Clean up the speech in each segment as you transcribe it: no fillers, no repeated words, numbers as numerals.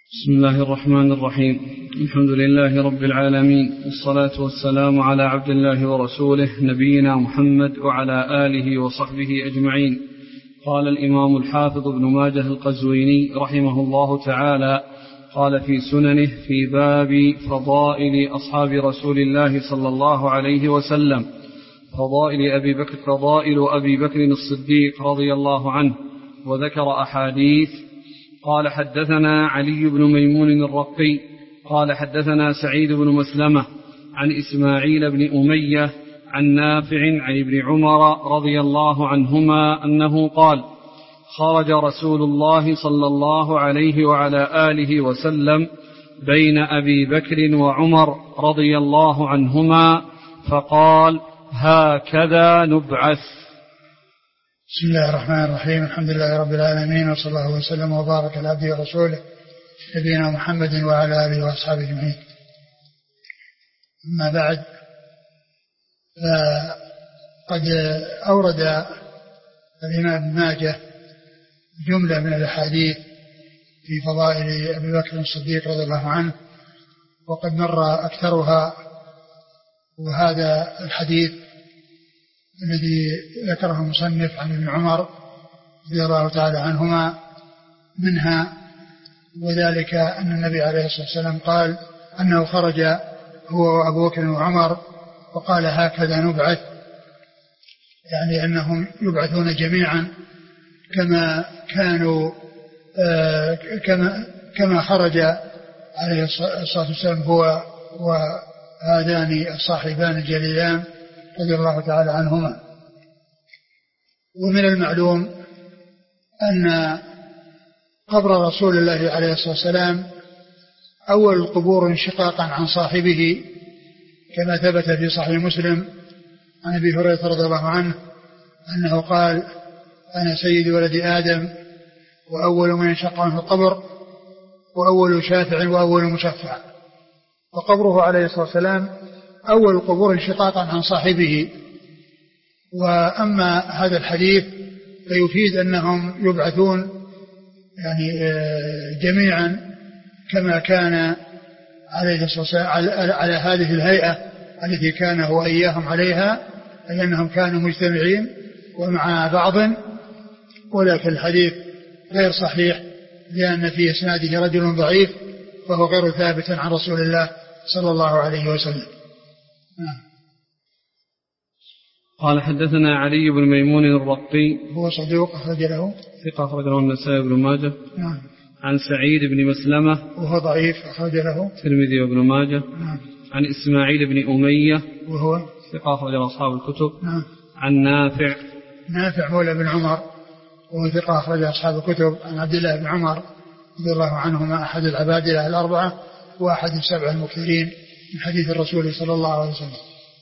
بسم الله الرحمن الرحيم. الحمد لله رب العالمين، والصلاة والسلام على عبد الله ورسوله نبينا محمد وعلى آله وصحبه أجمعين. قال الإمام الحافظ ابن ماجه القزويني رحمه الله تعالى قال في سننه في باب فضائل أصحاب رسول الله صلى الله عليه وسلم: فضائل أبي بكر الصديق رضي الله عنه، وذكر أحاديث. قال حدثنا علي بن ميمون الرقي قال حدثنا سعيد بن مسلمة عن إسماعيل بن أمية عن نافع عن ابن عمر رضي الله عنهما أنه قال: خرج رسول الله صلى الله عليه وعلى آله وسلم بين أبي بكر وعمر رضي الله عنهما فقال: هكذا نبعث. بسم الله الرحمن الرحيم. الحمد لله رب العالمين، وصلى الله وسلم وبارك على عبده ورسوله نبينا محمد وعلى آله وأصحابه أجمعين. أما بعد، فقد أورد الإمام ابن ماجه جملة من الأحاديث في فضائل أبي بكر الصديق رضي الله عنه، وقد مر أكثرها. وهذا الحديث الذي ذكره المصنف عن ابن عمر رضي الله تعالى عنهما منها، وذلك أن النبي عليه الصلاة والسلام قال أنه خرج هو وأبو بكر وعمر وقال: هكذا نبعث، يعني أنهم يبعثون جميعا كما كانوا كما خرج عليه الصلاة والسلام هو وهذان الصاحبان الجليلان رضي الله تعالى عنهما. ومن المعلوم أن قبر رسول الله عليه الصلاة والسلام أول القبور انشقاقا عن صاحبه، كما ثبت في صحيح مسلم عن أبي هريرة رضي الله عنه أنه قال: أنا سيد ولد آدم، وأول من ينشق عنه القبر، وأول شافع وأول مشفع. وقبره عليه الصلاة والسلام أول القبور انشقاقا عن صاحبه. وأما هذا الحديث فيفيد أنهم يبعثون يعني جميعا كما كان عليه الصلاة والسلام على هذه الهيئة التي كان هو إياهم عليها، أي أنهم كانوا مجتمعين ومع بعض. ولكن الحديث غير صحيح لأن في إسناده رجل ضعيف، فهو غير ثابت عن رسول الله صلى الله عليه وسلم. قال حدثنا علي بن ميمون الرقي هو صدوق أخرج له ثقة أخرج له النسائي بن ماجه. عن سعيد بن مسلمة وهو ضعيف أخرج له الترمذي وابن ماجه. عن إسماعيل بن أمية وهو ثقة أخرج له أصحاب الكتب. عن نافع مولى بن عمر وهو ثقة أخرج أصحاب الكتب. عن عبد الله بن عمر رضي الله عنهما أحد العبادلة الأربعة وأحد السبع المكثرين من حديث الرسول صلى الله عليه وسلم.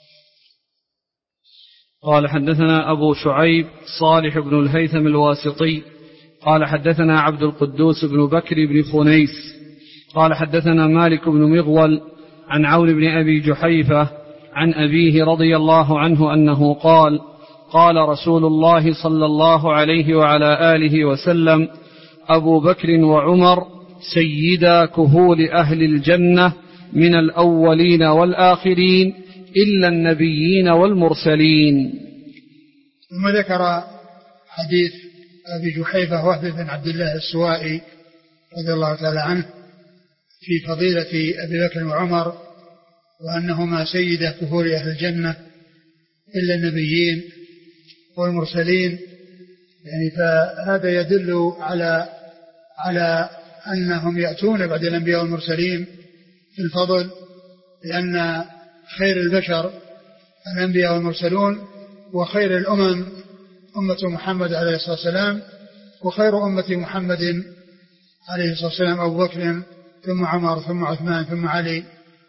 قال حدثنا أبو شعيب صالح بن الهيثم الواسطي قال حدثنا عبد القدوس بن بكر بن خنيس قال حدثنا مالك بن مغول عن عون بن أبي جحيفة عن أبيه رضي الله عنه أنه قال: قال رسول الله صلى الله عليه وعلى آله وسلم: أبو بكر وعمر سيدا كهول أهل الجنة من الأولين والآخرين إلا النبيين والمرسلين. ثم ذكر حديث أبي جحيفة وهب بن عبد الله السوائي رضي الله تعالى عنه في فضيلة أبي بكر وعمر، وأنهما سيدا كهول أهل الجنة إلا النبيين والمرسلين. يعني فهذا يدل على أنهم يأتون بعد الأنبياء والمرسلين في الفضل، لأن خير البشر الأنبياء والمرسلون، وخير الأمم أمة محمد عليه الصلاة والسلام، وخير أمة محمد عليه الصلاة والسلام أبو بكر ثم عمر ثم عثمان ثم علي،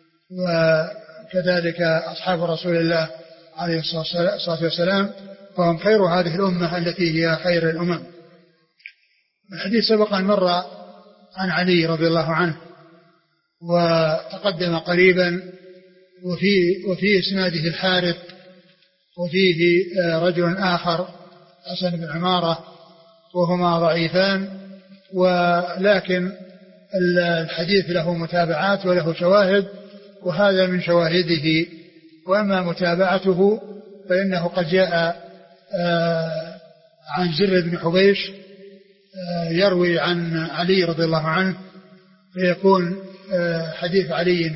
وكذلك أصحاب رسول الله عليه الصلاة والسلام، فهم خير هذه الأمة التي هي خير الأمم. الحديث سبق أن مر عن علي رضي الله عنه وتقدم قريبا، وفي إسناده الحارث، وفيه رجل آخر حسن بن عمارة، وهما ضعيفان، ولكن الحديث له متابعات وله شواهد، وهذا من شواهده. وأما متابعته فإنه قد جاء عن زر بن حبيش يروي عن علي رضي الله عنه، فيكون حديث علي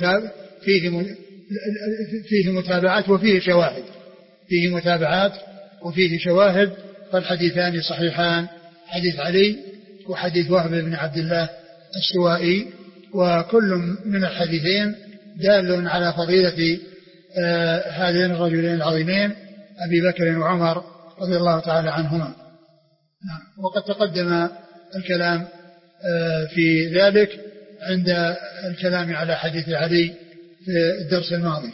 فيه متابعات وفيه شواهد، فيه متابعات وفيه شواهد، فالحديثان صحيحان، حديث علي وحديث وهب بن عبد الله السوائي، وكل من الحديثين دال على فضيلة هذين الرجلين العظيمين أبي بكر وعمر رضي الله تعالى عنهما. وقد تقدم الكلام في ذلك عند الكلام على حديث علي في الدرس الماضي.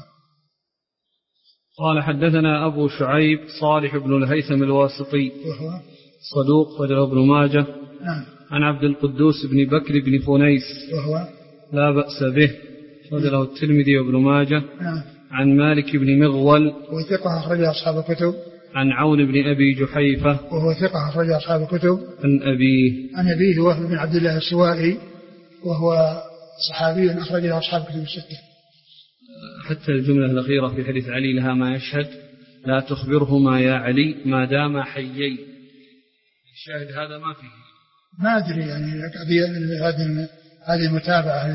قال حدثنا أبو شعيب صالح بن الهيثم الواسطي وهو صدوق وله ابن ماجه. نعم. عن عبد القدوس بن بكر بن فنيس وهو لا بأس به وله الترمذي وابن ماجه. نعم. عن مالك بن مغول وثقة أخرج أصحاب الكتب. عن عون بن أبي جحيفة وهو ثقة أخرج أصحاب الكتب. عن أبيه وهب بن عبد الله السوائي وهو صحابي أخرج أصحاب الكتب الستة. حتى الجملة الأخيرة في حديث علي لها ما يشهد: لا تخبرهما يا علي ما دام حيين. الشاهد هذا ما فيه، ما أدري يعني هذه المتابعة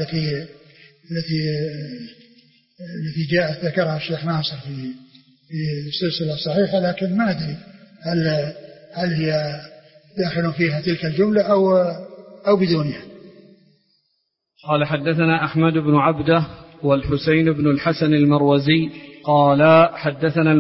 التي جاءت ذكرها الشيخ ناصر في السلسلة الصحيحة، لكن ما أدري هل هي داخل فيها تلك الجملة أو بدونها. قال حدثنا أحمد بن عبده والحسين بن الحسن المروزي قال حدثنا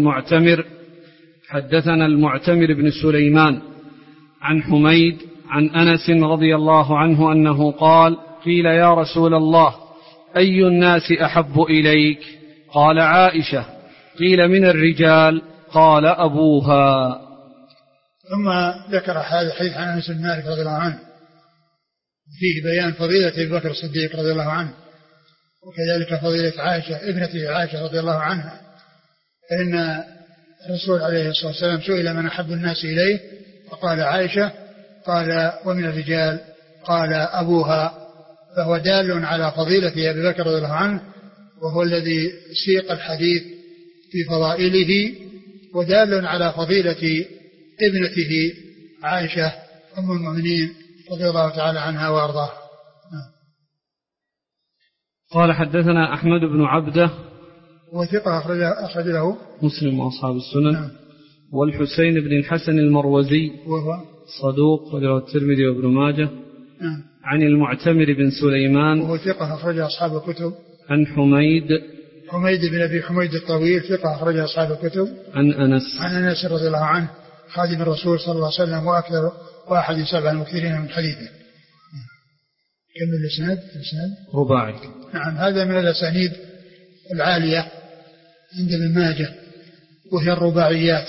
المعتمر بن سليمان عن حميد عن أنس رضي الله عنه أنه قال: قيل يا رسول الله أي الناس أحب إليك؟ قال: عائشة. قيل: من الرجال؟ قال: أبوها. ثم ذكر هذا الحديث عن أنس بن مالك رضي الله عنه فيه بيان فضيلة أبي بكر الصديق رضي الله عنه، وكذلك فضيلة عائشة ابنته عائشة رضي الله عنها، فإن الرسول عليه الصلاة والسلام سئل من أحب الناس إليه فقال عائشة، قال: ومن الرجال؟ قال: أبوها. فهو دال على فضيلة أبي بكر رضي الله عنه، وهو الذي سيق الحديث في فضائله، ودال على فضيلة ابنته عائشة أم المؤمنين رضي الله تعالى عنها وأرضاها. قال حدثنا أحمد بن عبده وثقة أخرج له مسلم وأصحاب السنن. والحسين بن الحسن المروزي وهو صدوق وله الترمذي وابن ماجه. عن المعتمر بن سليمان وهو ثقة أخرج أصحاب الكتب. عن حميد بن أبي حميد الطويل ثقة أخرج أصحاب الكتب. عن أنس رضي الله عنه خادم الرسول صلى الله عليه وسلم وأكثر واحد 7 المكثرين من حديثه. كم الإسناد رباعي. نعم. هذا من الأسانيد العالية عند ابن ماجه وهي الرباعيات.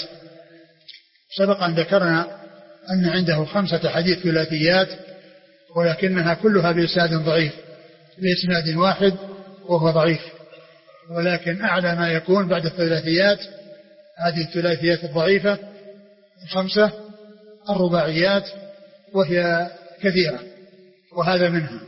سبق أن ذكرنا أن عنده 5 حديث ثلاثيات، ولكنها كلها بإسناد ضعيف، بإسناد واحد وهو ضعيف، ولكن أعلى ما يكون بعد الثلاثيات هذه الثلاثيات الضعيفة 5 الرباعيات، وهي كثيرة، وهذا منها.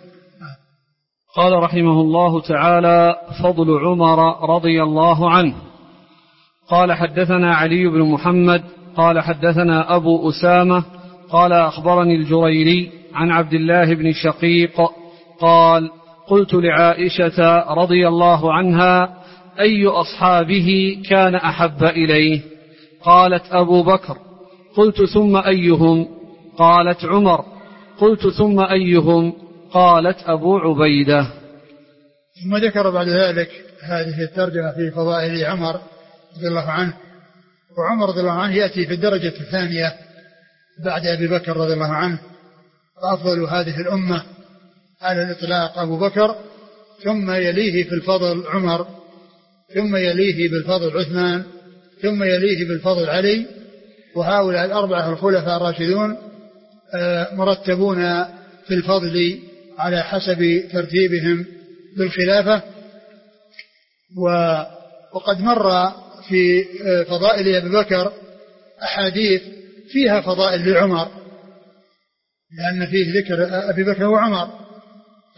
قال رحمه الله تعالى: فضل عمر رضي الله عنه. قال حدثنا علي بن محمد قال حدثنا أبو أسامة قال أخبرني الجريري عن عبد الله بن شقيق قال: قلت لعائشة رضي الله عنها: أي أصحابه كان أحب إليه؟ قالت: أبو بكر. قلت: ثم أيهم؟ قالت: عمر. قلت: ثم أيهم؟ قالت: أبو عبيدة. ثم ذكر بعد ذلك هذه الترجمة في فضائل عمر رضي الله عنه. وعمر رضي الله عنه يأتي في الدرجة الثانية بعد أبي بكر رضي الله عنه، وأفضل هذه الأمة على الإطلاق أبو بكر، ثم يليه في الفضل عمر، ثم يليه بالفضل عثمان، ثم يليه بالفضل علي. وهؤلاء 4 الخلفاء الراشدون مرتبون في الفضل على حسب ترتيبهم بالخلافة. وقد مر في فضائل أبي بكر أحاديث فيها فضائل لعمر، لأن فيه ذكر أبي بكر وعمر،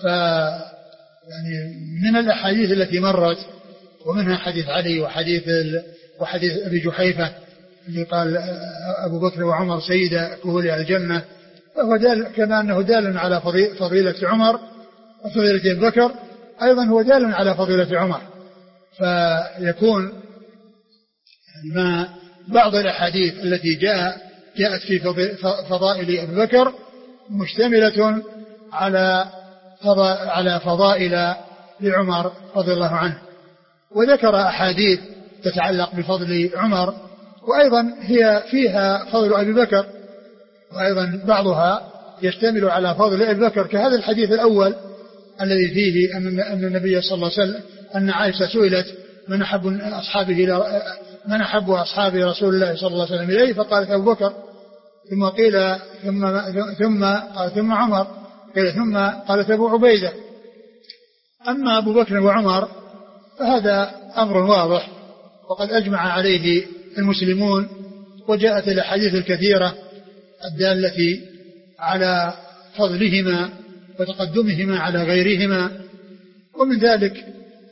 يعني من الأحاديث التي مرت ومنها حديث علي وحديث أبي جحيفة اللي قال أبو بكر وعمر سيدا كهول الجنة، فهو كما أنه دال على فضيلة عمر وفضيلة أبي بكر، أيضا هو دال على فضيلة عمر. فيكون ما بعض الأحاديث التي جاءت في فضائل أبي بكر مشتملة على فضائل لعمر رضي الله عنه، وذكر أحاديث تتعلق بفضل عمر، وأيضا هي فيها فضل أبي بكر، وأيضا بعضها يشتمل على فضل أبي بكر، كهذا الحديث الأول الذي فيه أن النبي صلى الله عليه وسلم أن عائشة سئلت من أحب أصحاب رسول الله صلى الله عليه وسلم إليه، فقالت أبو بكر، ثم قيل ثم عمر، قيل ثم قالت أبو عبيدة. أما أبو بكر وعمر فهذا أمر واضح وقد أجمع عليه المسلمون، وجاءت الأحاديث الكثيرة الدالة على فضلهما وتقدمهما على غيرهما. ومن ذلك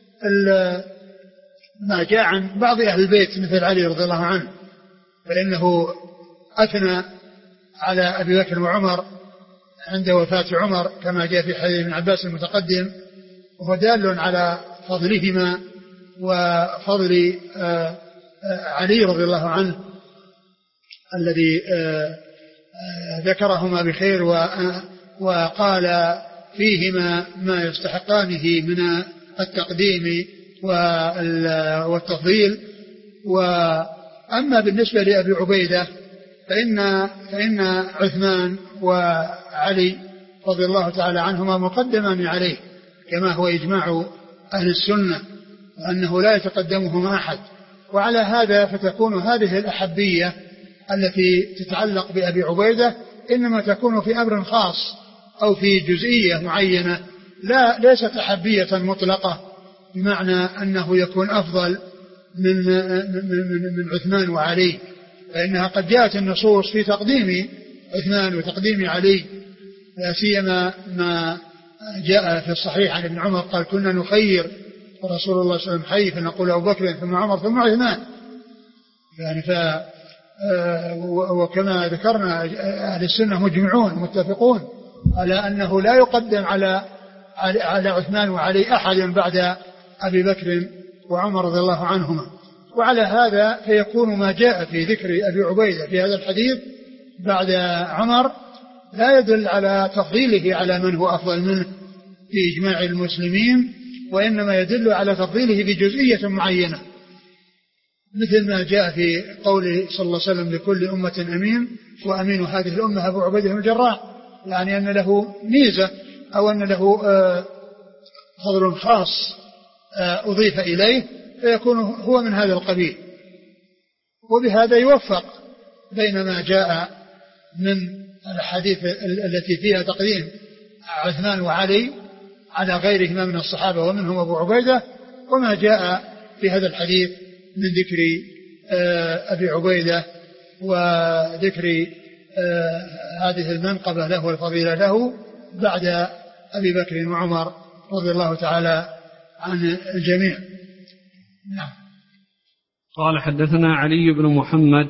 ما جاء عن بعض أهل البيت مثل علي رضي الله عنه، فإنه أثنى على أبي بكر وعمر عند وفاة عمر كما جاء في حديث ابن عباس المتقدم، وهو دال على فضلهما وفضل علي رضي الله عنه الذي ذكرهما بخير وقال فيهما ما يستحقانه من التقديم والتفضيل. وأما بالنسبة لأبي عبيدة فإن عثمان وعلي رضي الله تعالى عنهما مقدمان عليه كما هو إجماع أهل السنة، وأنه لا يتقدمهما أحد. وعلى هذا فتكون هذه الأحبية التي تتعلق بأبي عبيدة إنما تكون في أمر خاص أو في جزئية معينة، ليست أحبية مطلقة بمعنى أنه يكون أفضل من عثمان وعلي، فإنها قد جاءت النصوص في تقديم عثمان وتقديم علي، لا سيما ما جاء في الصحيح عن ابن عمر قال كنا نخير ورسول الله صلى الله عليه وسلم حي فنقول أبو بكر ثم عمر ثم عثمان. يعني وكما ذكرنا أهل السنة مجمعون متفقون على أنه لا يقدم على عثمان وعلي أحد بعد أبي بكر وعمر رضي الله عنهما. وعلى هذا فيكون ما جاء في ذكر أبي عبيدة في هذا الحديث بعد عمر لا يدل على تفضيله على من هو أفضل منه في إجماع المسلمين، وإنما يدل على تفضيله بجزئية معينة، مثل ما جاء في قوله صلى الله عليه وسلم لكل أمة أمين وأمين هذه الأمة أبو عبيدة بن الجراح، يعني أن له ميزة أو أن له فضل خاص أضيف إليه فيكون هو من هذا القبيل. وبهذا يوفق بين ما جاء من الحديث التي فيها تقديم عثمان وعلي على غيرهما من الصحابة ومنهم أبو عبيدة، وما جاء في هذا الحديث من ذكر أبي عبيدة وذكر هذه المنقبة له والفضيلة له بعد أبي بكر وعمر رضي الله تعالى عن الجميع. نعم. قال حدثنا علي بن محمد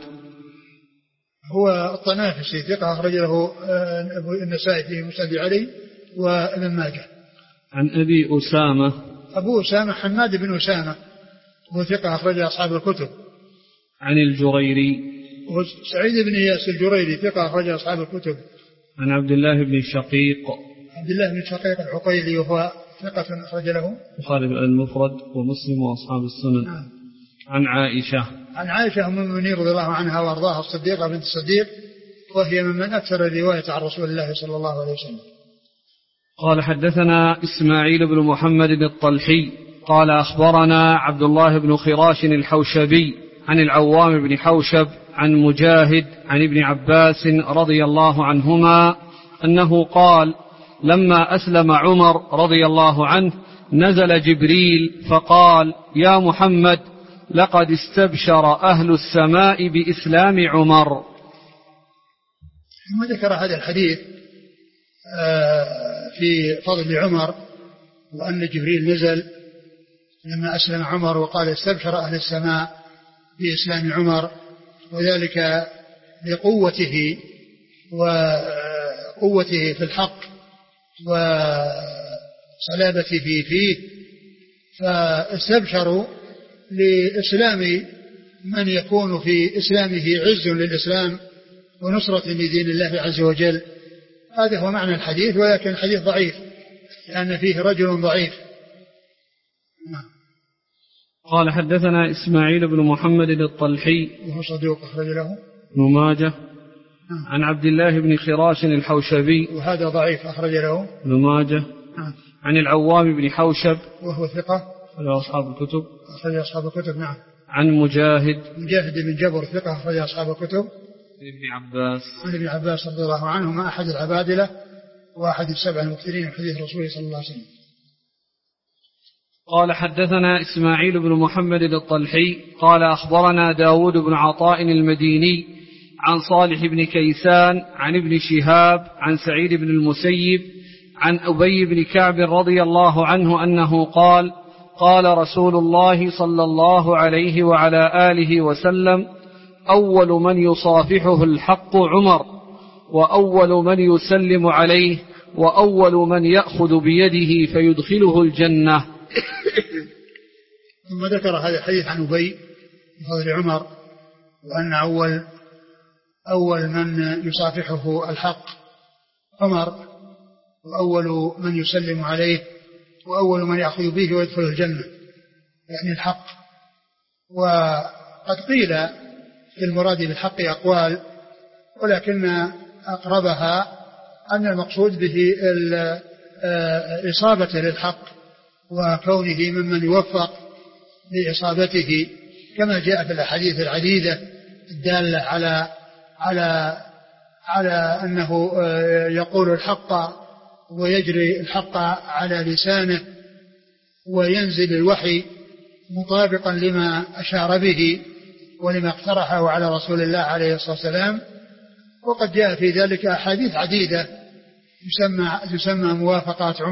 هو الطنافسي ثقة أخرج له النسائي في مسند علي وابن ماجه. عن أبي أسامة أبو أسامة حماد بن أسامة هو ثقة أخرج أصحاب الكتب. عن الجريري سعيد بن إياس الجريري ثقة أخرج أصحاب الكتب. عن عبد الله بن شقيق عبد الله بن شقيق العقيلي وهو ثقة أخرج له البخاري المفرد ومسلم وأصحاب السنن. نعم. عن عائشة أم المؤمنين رضي الله عنها وأرضاها الصديقة بنت الصديق، وهي ممن أكثر الرواية عن رسول الله صلى الله عليه وسلم. قال حدثنا إسماعيل بن محمد بن الطلحي قال أخبرنا عبد الله بن خراش الحوشبي عن العوام بن حوشب عن مجاهد عن ابن عباس رضي الله عنهما أنه قال لما أسلم عمر رضي الله عنه نزل جبريل فقال يا محمد لقد استبشر أهل السماء بإسلام عمر. ثم ذكر هذا الحديث في فضل عمر، وأن جبريل نزل لما أسلم عمر وقال استبشر أهل السماء بإسلام عمر، وذلك لقوته وقوته في الحق وصلابته فيه، فاستبشروا لإسلام من يكون في إسلامه عز للإسلام ونصرة لدين الله عز وجل. هذا هو معنى الحديث، ولكن الحديث ضعيف لأن فيه رجل ضعيف. قال حدثنا إسماعيل بن محمد الطلحي وهو صدوق أخرج له ابن ماجه عن عبد الله بن خراش الحوشبي وهذا ضعيف أخرج له ابن ماجه عن العوام بن حوشب وهو ثقة أخرج أصحاب الكتب نعم. عن مجاهد بن جبر ثقة أخرج أصحاب الكتب عن ابن عباس رضي الله عنهما أحد العبادلة وأحد السبع المكثرين من حديث رسول صلى الله عليه وسلم. قال حدثنا إسماعيل بن محمد الطلحي قال أخبرنا داود بن عطاء المديني عن صالح بن كيسان عن ابن شهاب عن سعيد بن المسيب عن أبي بن كعب رضي الله عنه أنه قال قال رسول الله صلى الله عليه وعلى آله وسلم أول من يصافحه الحق عمر، وأول من يسلم عليه، وأول من يأخذ بيده فيدخله الجنة. ثم ذكر هذا الحديث عن أبي بفضل عمر، وأن أول من يصافحه الحق عمر، وأول من يسلم عليه، وأول من يأخذ به ويدخل الجنة، يعني الحق. وقد قيل في المراد بالحق أقوال، ولكن أقربها أن المقصود به الإصابة للحق وكونه ممن يوفق لإصابته، كما جاء في الأحاديث العديدة الدالة على أنه يقول الحق ويجري الحق على لسانه، وينزل الوحي مطابقا لما أشار به ولما اقترحه على رسول الله عليه الصلاة والسلام. وقد جاء في ذلك أحاديث عديدة تسمى موافقات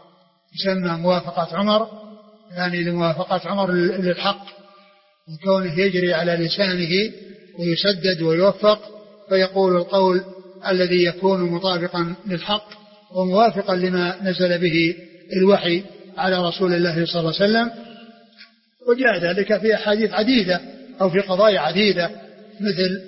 عمر، يعني لموافقة عمر للحق، وكونه يجري على لسانه ويسدد ويوفق، فيقول القول الذي يكون مطابقا للحق وموافقا لما نزل به الوحي على رسول الله صلى الله عليه وسلم. وجاء ذلك في أحاديث عديدة أو في قضايا عديدة، مثل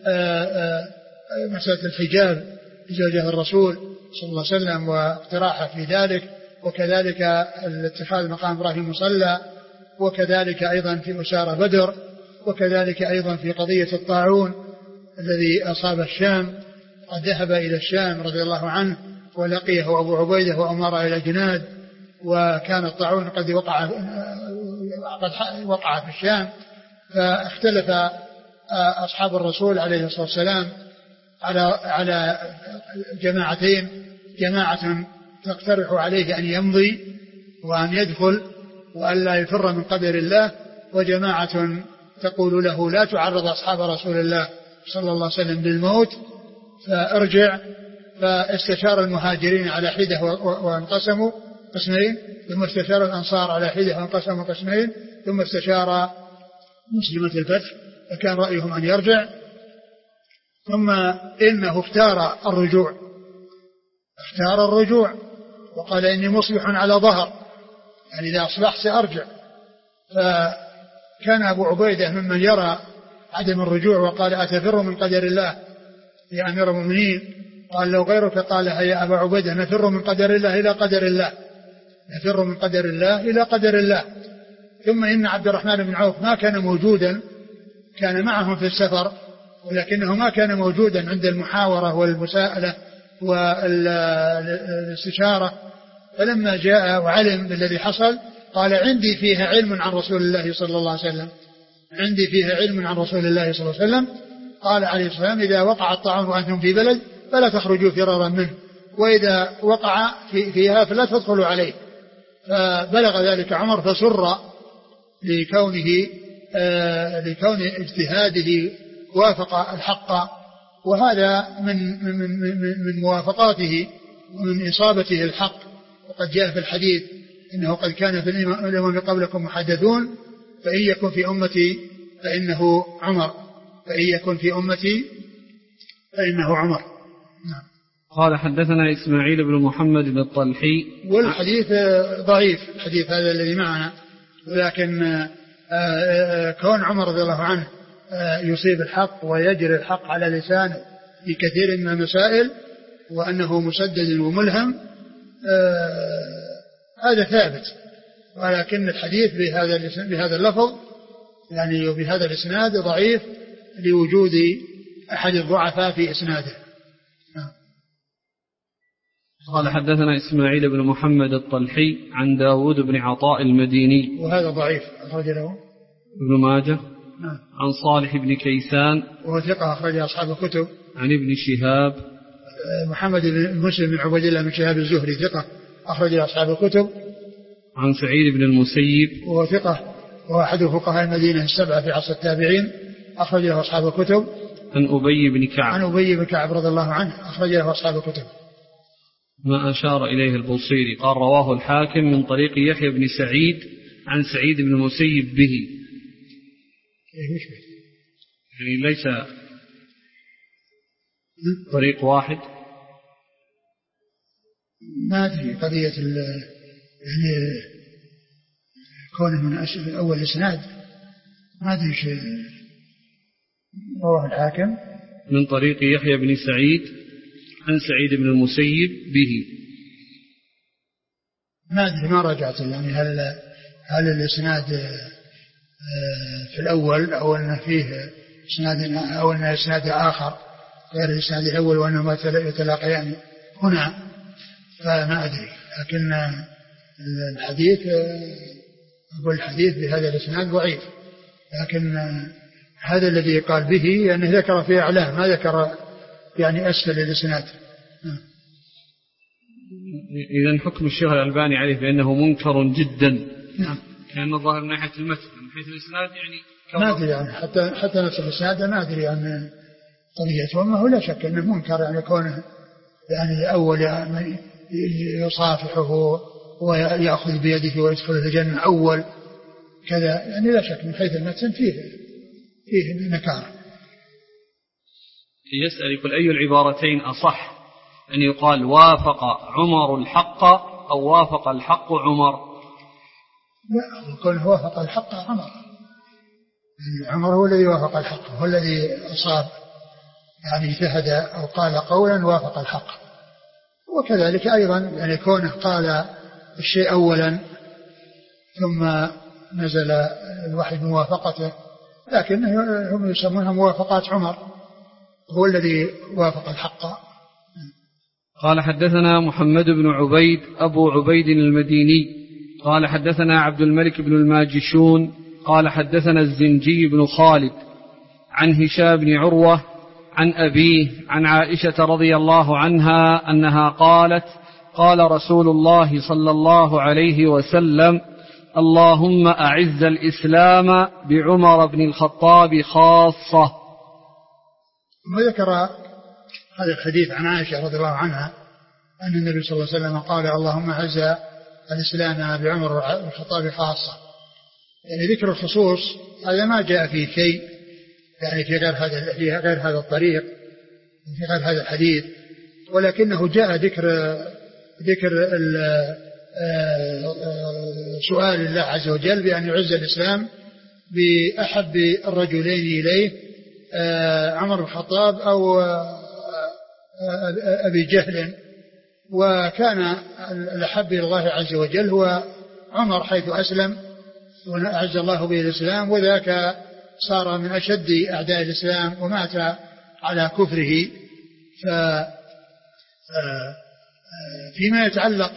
مسألة الحجاب زوجة الرسول صلى الله عليه وسلم واقتراحه في ذلك، وكذلك الاتخاذ مقام إبراهيم مصلى، وكذلك أيضا في أسارة بدر، وكذلك أيضا في قضية الطاعون الذي أصاب الشام، قد ذهب إلى الشام رضي الله عنه ولقيه أبو عبيدة وأمر إلى جناد، وكان الطاعون قد وقع في الشام، فاختلف أصحاب الرسول عليه الصلاة والسلام على جماعتين، جماعة تقترح عليه أن يمضي وأن يدخل وأن لا يفر من قدر الله، وجماعة تقول له لا تعرض أصحاب رسول الله صلى الله عليه وسلم للموت فارجع. فاستشار المهاجرين على حدة وانقسموا قسمين، ثم استشار الأنصار على حدة وانقسموا قسمين، ثم استشار مسلمة الفتح فكان رأيهم أن يرجع. ثم إنه اختار الرجوع وقال إني مصبح على ظهر، يعني إذا أصبحت سأرجع. فكان أبو عبيدة ممن يرى عدم الرجوع وقال أتفر من قدر الله يا أمير المؤمنين؟ قال لو غيرك قال يا أبا عبيدة نفر من قدر الله إلى قدر الله، نفر من قدر الله إلى قدر الله. ثم إن عبد الرحمن بن عوف ما كان موجودا، كان معهم في السفر ولكنه ما كان موجودا عند المحاورة والمساءلة والاستشارة. فلما جاء وعلم بالذي حصل قال عندي فيها علم عن رسول الله صلى الله عليه وسلم، عندي فيها علم عن رسول الله صلى الله عليه وسلم. قال عليه الصلاة والسلام إذا وقع الطاعون وأنتم في بلد فلا تخرجوا فرارا منه، وإذا وقع فيها فلا تدخلوا عليه. فبلغ ذلك عمر فسر لكون اجتهاده وافق الحق، وهذا من موافقاته ومن إصابته الحق. وقد جاء في الحديث إنه قد كان في الأمم قبلكم محدثون فإن يكن في أمتي فإنه عمر، فإن يكن في أمتي فإنه عمر. نعم. قال حدثنا إسماعيل بن محمد بن الطلحي. والحديث ضعيف الحديث هذا الذي معنا، ولكن كون عمر رضي الله عنه يصيب الحق ويجري الحق على لسانه في كثير من المسائل وأنه مسدد وملهم هذا ثابت، ولكن الحديث بهذا اللفظ يعني وبهذا الإسناد ضعيف لوجود أحد الضعفاء في إسناده. قال حدثنا إسماعيل بن محمد الطلحي عن داود بن عطاء المديني وهذا ضعيف أخرج له ابن ماجه. عن صالح بن كيسان وهو ثقة أخرج أصحاب الكتب. عن ابن شهاب محمد بن مسلم بن عبد الله بن شهاب الزهري ثقة أخرج أصحاب الكتب. عن سعيد بن المسيب وهو ثقة وهو أحد فقهاء المدينة السبعة في عصر التابعين أخرج له أصحاب الكتب. عن أبي بن كعب. عن أبي بن كعب رضي الله عنه أخرج له أصحاب الكتب. ما أشار إليه البوصيري قال رواه الحاكم من طريق يحيى بن سعيد عن سعيد بن المسيب به. يعني ليس طريق واحد. ما أدري قضية يعني كونه من أول إسناد ما أدري شيء. رواه الحاكم من طريق يحيى بن سعيد عن سعيد بن المسيب به. ما أدري ما رجعت يعني هل الإسناد في الأول أو أن فيه إسناد أو أن إسناد آخر غير الإسناد الأول وأنهما يتلاقيان هنا، فما أدري. لكن الحديث أقول الحديث بهذا الإسناد ضعيف، لكن هذا الذي قال به يعني ذكر في أعلاه ما ذكر يعني أسفل الإسناد. إذن حكم الشيخ الألباني عليه بأنه منكر جدا. نعم. كان الظاهر من ناحية المتن من حيث الإسناد يعني ما أدري يعني حتى نفس الإسناد ما أدري عن قضيته، وما هو لا شك أنه منكر يعني كونه يعني أول يعني يصافحه ويأخذ بيده ويدخل الجنة أول كذا، يعني لا شك من حيث المتن فيه نكار. يسأل يقول أي العبارتين أصح، أن يقال وافق عمر الحق أو وافق الحق عمر؟ لا، يقول وافق الحق عمر، يعني عمر هو الذي وافق الحق، هو الذي أصاب يعني اجتهد أو قال قولا وافق الحق. وكذلك أيضا يعني كونه قال الشيء أولا ثم نزل الوحي بموافقته، لكن هم يسمونها موافقات عمر، هو الذي وافق الحق. قال حدثنا محمد بن عبيد أبو عبيد المديني قال حدثنا عبد الملك بن الماجشون قال حدثنا الزنجي بن خالد عن هشام بن عروة عن أبيه عن عائشة رضي الله عنها أنها قالت قال رسول الله صلى الله عليه وسلم اللهم أعز الإسلام بعمر بن الخطاب خاصة. وذكر هذا الحديث عن عائشة رضي الله عنها أن النبي صلى الله عليه وسلم قال اللهم أعز الإسلام بعمر بن الخطاب خاصة، يعني ذكر الخصوص هذا ما جاء فيه شيء يعني في غير هذا الطريق في غير هذا الحديث، ولكنه جاء ذكر سؤال الله عز وجل بأن يعز الإسلام بأحب الرجلين إليه عمر بن الخطاب أو أبي جهل، وكان الأحب إلى الله عز وجل هو عمر حيث أسلم وأعز الله به الإسلام، وذاك صار من أشد أعداء الإسلام ومات على كفره. فيما يتعلق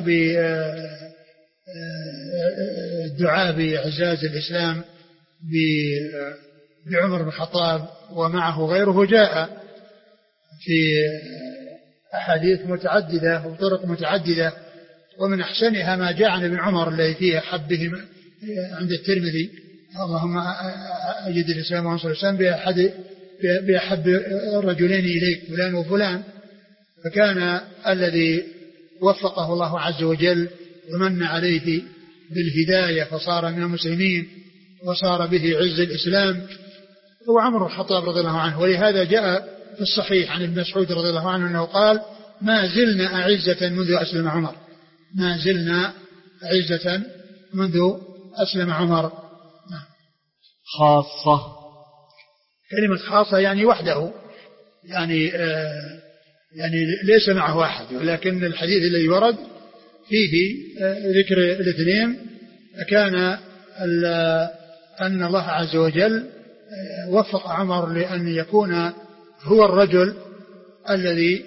بالدعاء بإعزاز الإسلام بعمر بن الخطاب ومعه غيره جاء في أحاديث متعددة وطرق متعددة، ومن أحسنها ما جاء عن ابن عمر الذي فيه حبهم عند الترمذي اللهم أجد الإسلام وانصر الإسلام بأحب الرجلين إليك فلان وفلان، فكان الذي وفقه الله عز وجل ومن عليه بالهداية فصار من المسلمين وصار به عز الإسلام هو عمر بن الخطاب رضي الله عنه. ولهذا جاء في الصحيح عن ابن مسعود رضي الله عنه أنه قال ما زلنا أعزة منذ أسلم عمر، ما زلنا أعزة منذ أسلم عمر. خاصة، كلمة خاصة يعني وحده، يعني ليس معه أحد، ولكن الحديث الذي ورد فيه ذكر الاثنين كان أن الله عز وجل وفق عمر لأن يكون هو الرجل الذي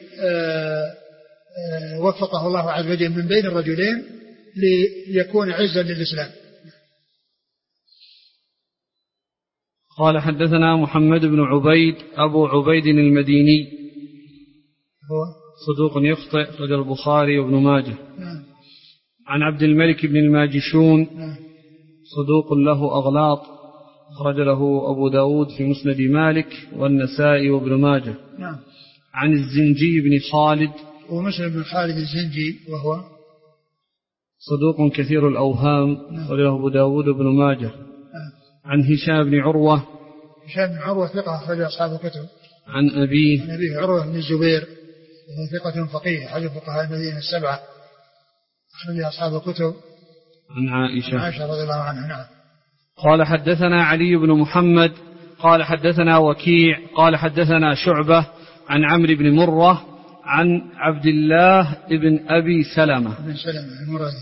وفقه الله عز وجل من بين الرجلين ليكون عزا للإسلام. قال حدثنا محمد بن عبيد أبو عبيد المديني هو صدوق يخطئ أخرجه البخاري وابن ماجه. عن عبد الملك بن الماجشون صدوق له أغلاط أخرج له أبو داود في مسند مالك والنسائي وابن ماجه. عن الزنجي بن خالد ومسلم بن خالد الزنجي وهو صدوق كثير الأوهام أخرج له أبو داود وابن ماجه. عن هشام بن عروة ثقة أخرج أصحاب الكتب. عن أبيه عروة بن الزبير وهو ثقة فقيه أحد فقهاء المدينة السبعة أخرج أصحاب الكتب. عن عائشة رضي الله عنها. نعم. قال حدثنا علي بن محمد قال حدثنا وكيع قال حدثنا شعبة عن عمرو بن مرة عن عبد الله بن أبي سلمة المرادي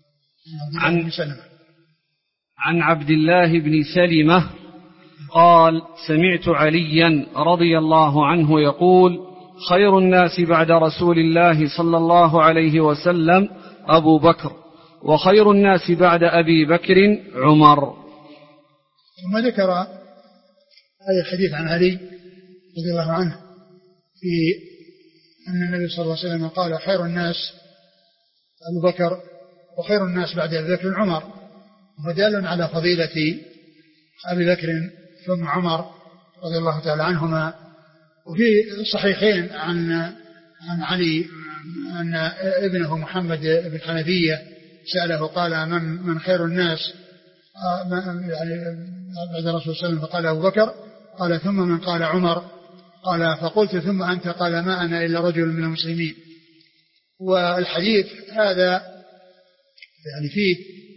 عن عبد الله بن سلمة قال سمعت عليا رضي الله عنه يقول خير الناس بعد رسول الله صلى الله عليه وسلم أبو بكر وخير الناس بعد أبي بكر عمر. ثم ذكر هذا الحديث عن علي رضي الله عنه في أن النبي صلى الله عليه وسلم قال خير الناس أبو بكر وخير الناس بعد أبي بكر عمر، ودال على فضيلة أبي بكر ثم عمر رضي الله تعالى عنهما. وفي الصحيحين عن علي أن ابنه محمد بن حنفية سأله قال من خير الناس يعني بعد الرسول صلى الله عليه وسلم، فقال أبو بكر، قال ثم من، قال عمر، قال فقلت ثم أنت، قال ما أنا إلا رجل من المسلمين. والحديث هذا يعني فيه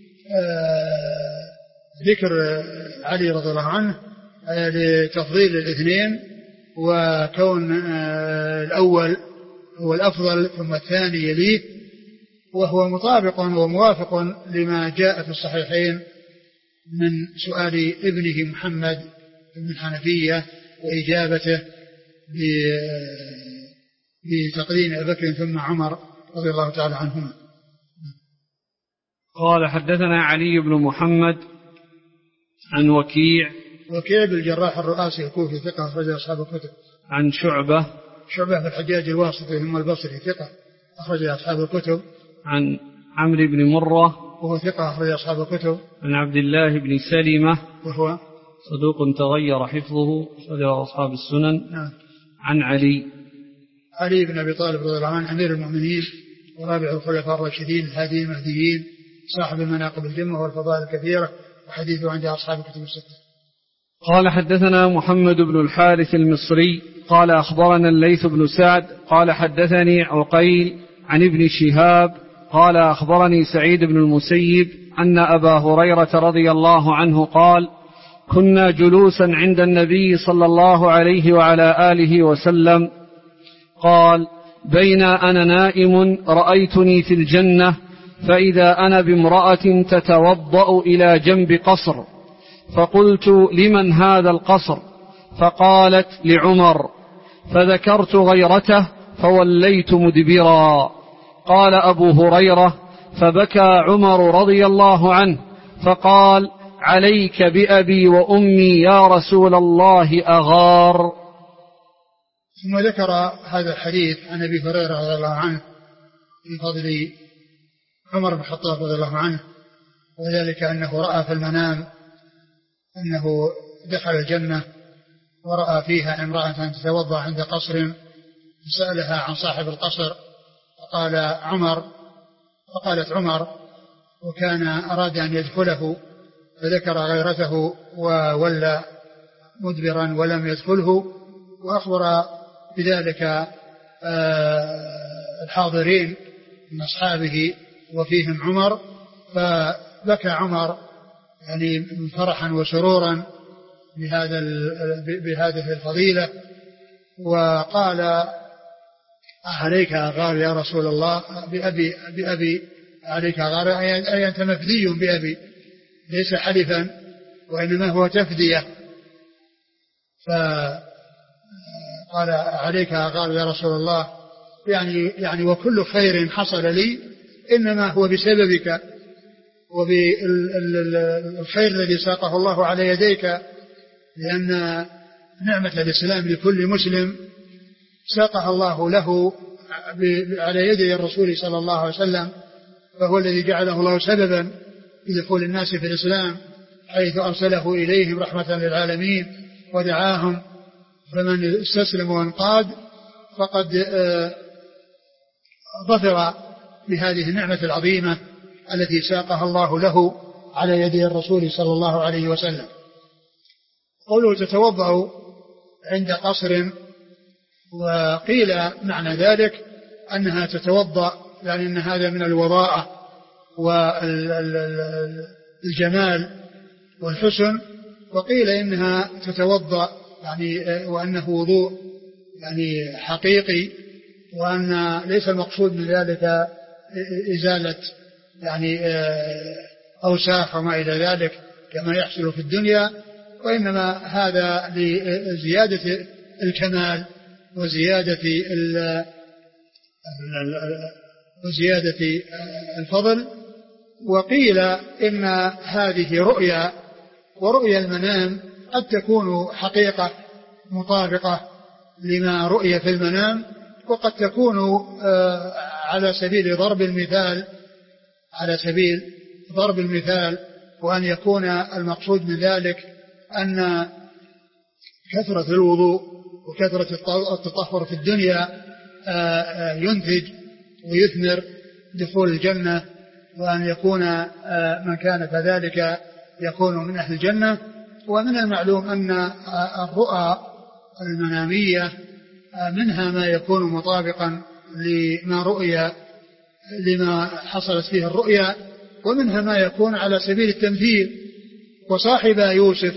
ذكر علي رضي الله عنه لتفضيل الاثنين، وكون الأول هو الأفضل ثم الثاني يليه، وهو مطابق وموافق لما جاء في الصحيحين من سؤال ابنه محمد بن حنفية وإجابته بتقديم أبي بكر ثم عمر رضي الله تعالى عنهما. قال حدثنا علي بن محمد عن وكيع بن الجراح الرؤاسي الكوفي ثقة أخرج أصحاب الكتب. عن شعبة بن الحجاج الواسطي ثم البصري ثقة أخرج أصحاب الكتب. عن عمرو بن مرة وهو ثقة أخرج أصحاب الكتب. عن عبد الله بن سلمة وهو صدوق تغير حفظه أخرج أصحاب السنن. نعم. عن علي بن أبي طالب رضي الله عنه أمير المؤمنين ورابع الخلفاء الراشدين الهاديين المهديين صاحب المناقب الجمة والفضائل الكثيرة، وحديثه عند أصحاب الكتب الستة. قال حدثنا محمد بن الحارث المصري قال أخبرنا الليث بن سعد قال حدثني عقيل عن ابن شهاب قال أخبرني سعيد بن المسيب أن أبا هريرة رضي الله عنه قال كنا جلوسا عند النبي صلى الله عليه وعلى آله وسلم قال بين أنا نائم رأيتني في الجنة فإذا أنا بامرأة تتوضأ إلى جنب قصر، فقلت لمن هذا القصر؟ فقالت لعمر، فذكرت غيرته فوليت مدبرا. قال أبو هريرة فبكى عمر رضي الله عنه فقال عليك بأبي وأمي يا رسول الله أغار. ثم ذكر هذا الحديث عن أبي هريرة رضي الله عنه في فضل عمر بن الخطاب رضي الله عنه، وذلك أنه رأى في المنام أنه دخل الجنة ورأى فيها امرأة تتوضأ عند قصر، سألها عن صاحب القصر فقالت عمر وكان أراد أن يدخله فذكر غيرته وولى مدبرا ولم يدخله، وأخبر بذلك الحاضرين من أصحابه وفيهم عمر، فبكى عمر يعني فرحا وسرورا بهذه الفضيلة، وقال عليك أغار يا رسول الله، بأبي عليك أغار، أي أنت مفدي بأبي، ليس حلفا وإنما هو تفدية. فقال عليك أغار يا رسول الله، يعني وكل خير حصل لي إنما هو بسببك وبالخير الذي ساقه الله على يديك، لأن نعمة الإسلام لكل مسلم ساقها الله له على يدي الرسول صلى الله عليه وسلم، فهو الذي جعله الله سببا لدخول الناس في الإسلام، حيث أرسله إليهم رحمة للعالمين ودعاهم، فمن استسلم وانقاد فقد ظفر بهذه النعمة العظيمة التي ساقها الله له على يدي الرسول صلى الله عليه وسلم. قوله تتوضأ عند قصر، وقيل معنى ذلك أنها تتوضأ يعني أن هذا من الوضاءة والجمال والحسن، وقيل إنها تتوضأ يعني وأنه وضوء يعني حقيقي، وأن ليس المقصود من ذلك إزالة يعني أوساخ وما إلى ذلك كما يحصل في الدنيا، وإنما هذا لزيادة الكمال وزيادة الفضل. وقيل إن هذه رؤيا، ورؤيا المنام قد تكون حقيقة مطابقة لما رؤي في المنام، وقد تكون على سبيل ضرب المثال، وأن يكون المقصود من ذلك أن كثرة الوضوء وكثرة التطهر في الدنيا ينتج ويثمر دخول الجنة، وأن يكون من كان كذلك يكون من أهل الجنة. ومن المعلوم أن الرؤى المنامية منها ما يكون مطابقا لما حصلت فيه الرؤيا، ومنها ما يكون على سبيل التمثيل. وصاحب يوسف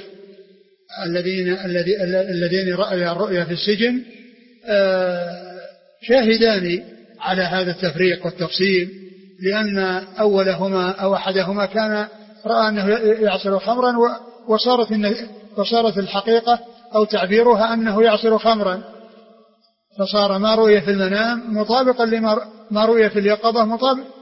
الذين رأيا الرؤيا في السجن شاهدان على هذا التفريق والتفصيل، لأن أولهما أو أحدهما كان رأى أنه يعصر خمرا، وصارت الحقيقة أو تعبيرها أنه يعصر خمرا، فصار ما رؤي في المنام مطابقا لما رؤي في اليقظة،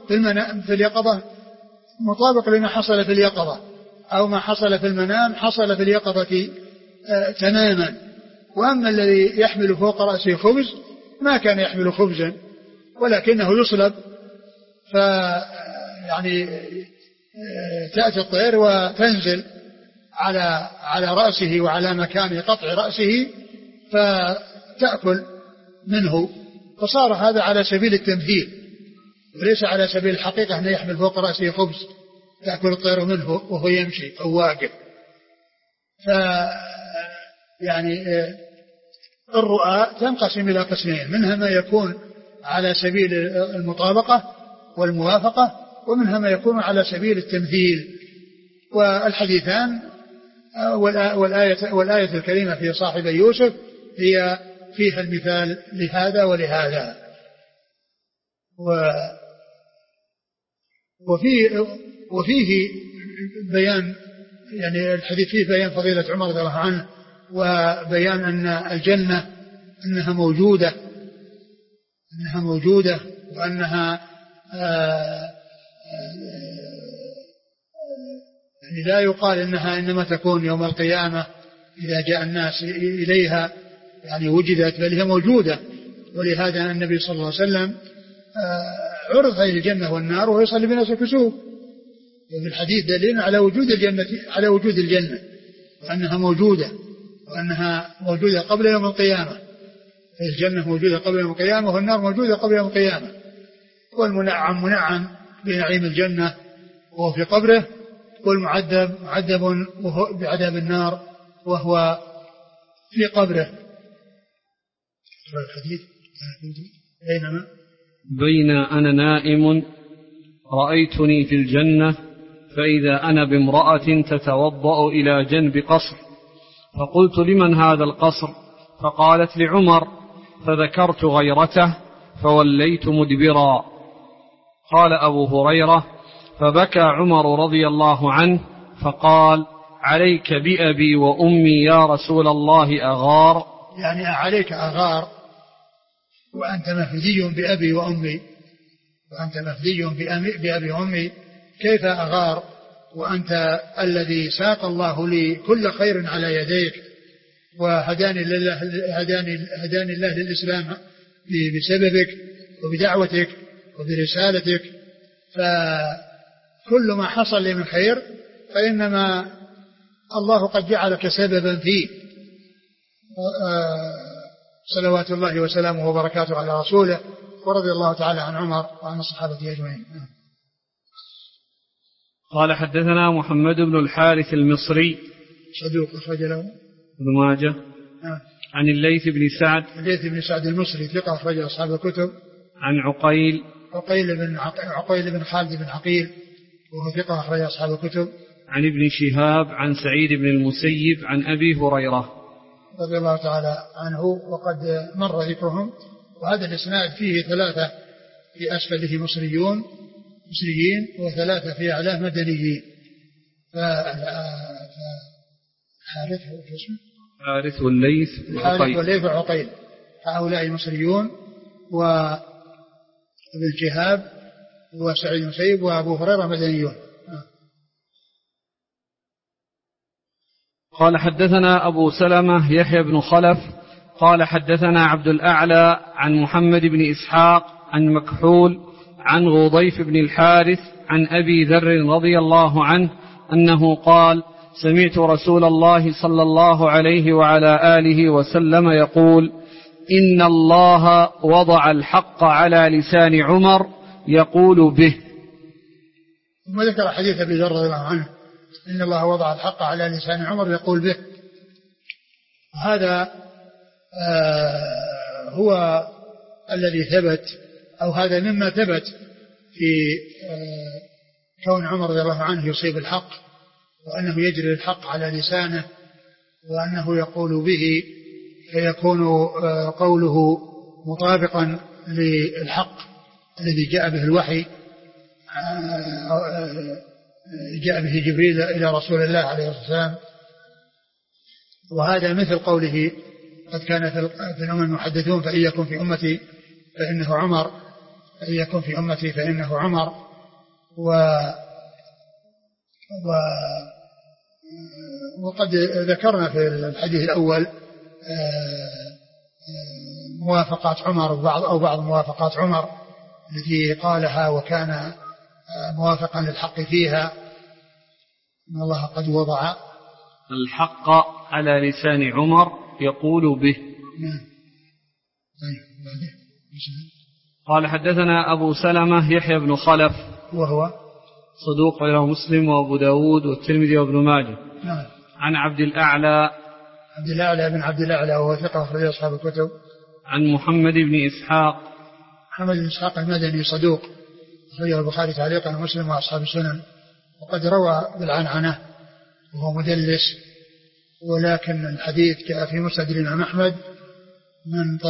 مطابق لما حصل في اليقظة، أو ما حصل في المنام حصل في اليقظة تماما. وأما الذي يحمل فوق رأسه خبز ما كان يحمل خبزا ولكنه يصلب، يعني تأتي الطير وتنزل على رأسه وعلى مكان قطع رأسه فتأكل منه، فصار هذا على سبيل التمثيل وليس على سبيل الحقيقة أنه يحمل فوق رأسه خبز تأكل الطير منه وهو يمشي أو واقف. يعني الرؤى تنقسم إلى قسمين، منها ما يكون على سبيل المطابقة والموافقة، ومنها ما يكون على سبيل التمثيل. والحديثان والآية الكريمة في صاحب يوسف هي فيها المثال لهذا ولهذا. وفيه بيان، يعني الحديث فيه بيان فضيلة عمر رضي الله عنه، وبيان أن الجنة أنها موجودة وأنها يعني لا يقال إنها إنما تكون يوم القيامة إذا جاء الناس إليها يعني وجدت، بل هي موجودة. ولهذا النبي صلى الله عليه وسلم عرض عليه الجنة والنار وهو يصلي بالناس الكسوف، وفي الحديث دليل على وجود الجنة وأنها موجودة قبل يوم القيامة. الجنة موجودة قبل يوم القيامة والنار موجودة قبل يوم القيامة، والمنعم منعم بنعيم الجنة وهو في قبره، والمعذب معذب بعذاب النار وهو في قبره. الحديث بين أنا نائم رأيتني في الجنة فإذا أنا بامرأة تتوضأ إلى جنب قصر، فقلت لمن هذا القصر؟ فقالت لعمر، فذكرت غيرته فوليت مدبرا. قال أبو هريرة: فبكى عمر رضي الله عنه فقال: عليك بأبي وأمي يا رسول الله أغار؟ يعني عليك أغار وأنت مفدي بأبي وأمي، وأنت مفدي بأبي وأمي، كيف أغار وأنت الذي ساق الله لي كل خير على يديك وهداني الله للإسلام بسببك وبدعوتك وبرسالتك، فكل ما حصل لي من خير فإنما الله قد جعلك سببا فيه. صلوات الله وسلامه وبركاته على رسوله، ورضي الله تعالى عن عمر وعن الصحابة أجمعين. قال حدثنا محمد بن الحارث المصري صدوق أخرج له ابن ماجه عن الليث بن سعد، الليث بن سعد المصري ثقة أخرج أصحاب الكتب، عن عقيل بن خالد بن عقيل وهو ثقة أخرج أصحاب الكتب، عن ابن شهاب عن سعيد بن المسيب عن أبي هريرة رضي الله تعالى عنه، وقد مر ذكرهم. وهذا الإسناد فيه ثلاثة في أسفله مصريين وثلاثة في أعلاه مدنيين. حارث والليث وعقيل هؤلاء مصريون، وابن شهاب وسعيد بن المسيب وأبو هريرة مدنيون. قال حدثنا أبو سلمة يحيى بن خلف قال حدثنا عبد الأعلى عن محمد بن إسحاق عن مكحول عن غضيف بن الحارث عن أبي ذر رضي الله عنه أنه قال: سمعت رسول الله صلى الله عليه وعلى آله وسلم يقول: إن الله وضع الحق على لسان عمر يقول به. ثم ذكر حديث أبي ذر رضي الله عنه: إن الله وضع الحق على لسان عمر يقول به. هذا هو الذي ثبت، أو هذا مما ثبت في كون عمر رضي الله عنه يصيب الحق، وأنه يجري الحق على لسانه، وأنه يقول به فيكون قوله مطابقا للحق الذي جاء به الوحي، جاء به جبريل إلى رسول الله عليه الصلاة والسلام. وهذا مثل قوله: قد كان في الأمم المحدثون فإن يكن في أمتي فإنه عمر، فإن يكن في أمتي فإنه عمر. وقد ذكرنا في الحديث الأول موافقات عمر بعض موافقات عمر التي قالها وكان موافقا للحق فيها، إن الله قد وضع الحق على لسان عمر يقول به. قال حدثنا أبو سلمة يحيى بن خلف وهو صدوق له مسلم وأبو داود والترمذي وابن ماجه. عن عبد الأعلى بن عبد الأعلى وهو ثقة أخرج أصحاب الكتب. عن محمد بن إسحاق المدني صدوق أخرجه البخاري تعليقا ومسلم وأصحاب السنن، وقد روى بالعنعنة وهو مدلس، ولكن الحديث جاء في مسند الإمام أحمد من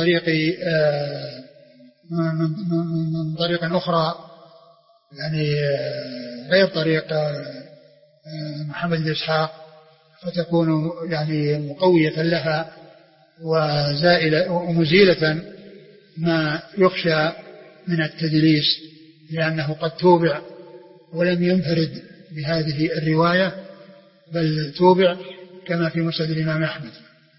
طريق أخرى، يعني غير طريق محمد بن إسحاق، فتكون يعني مقوية لها وزائلة ومزيلة ما يخشى من التدليس، لأنه قد توبع ولم ينفرد بهذه الرواية، بل توبع كما في مسند الإمام أحمد.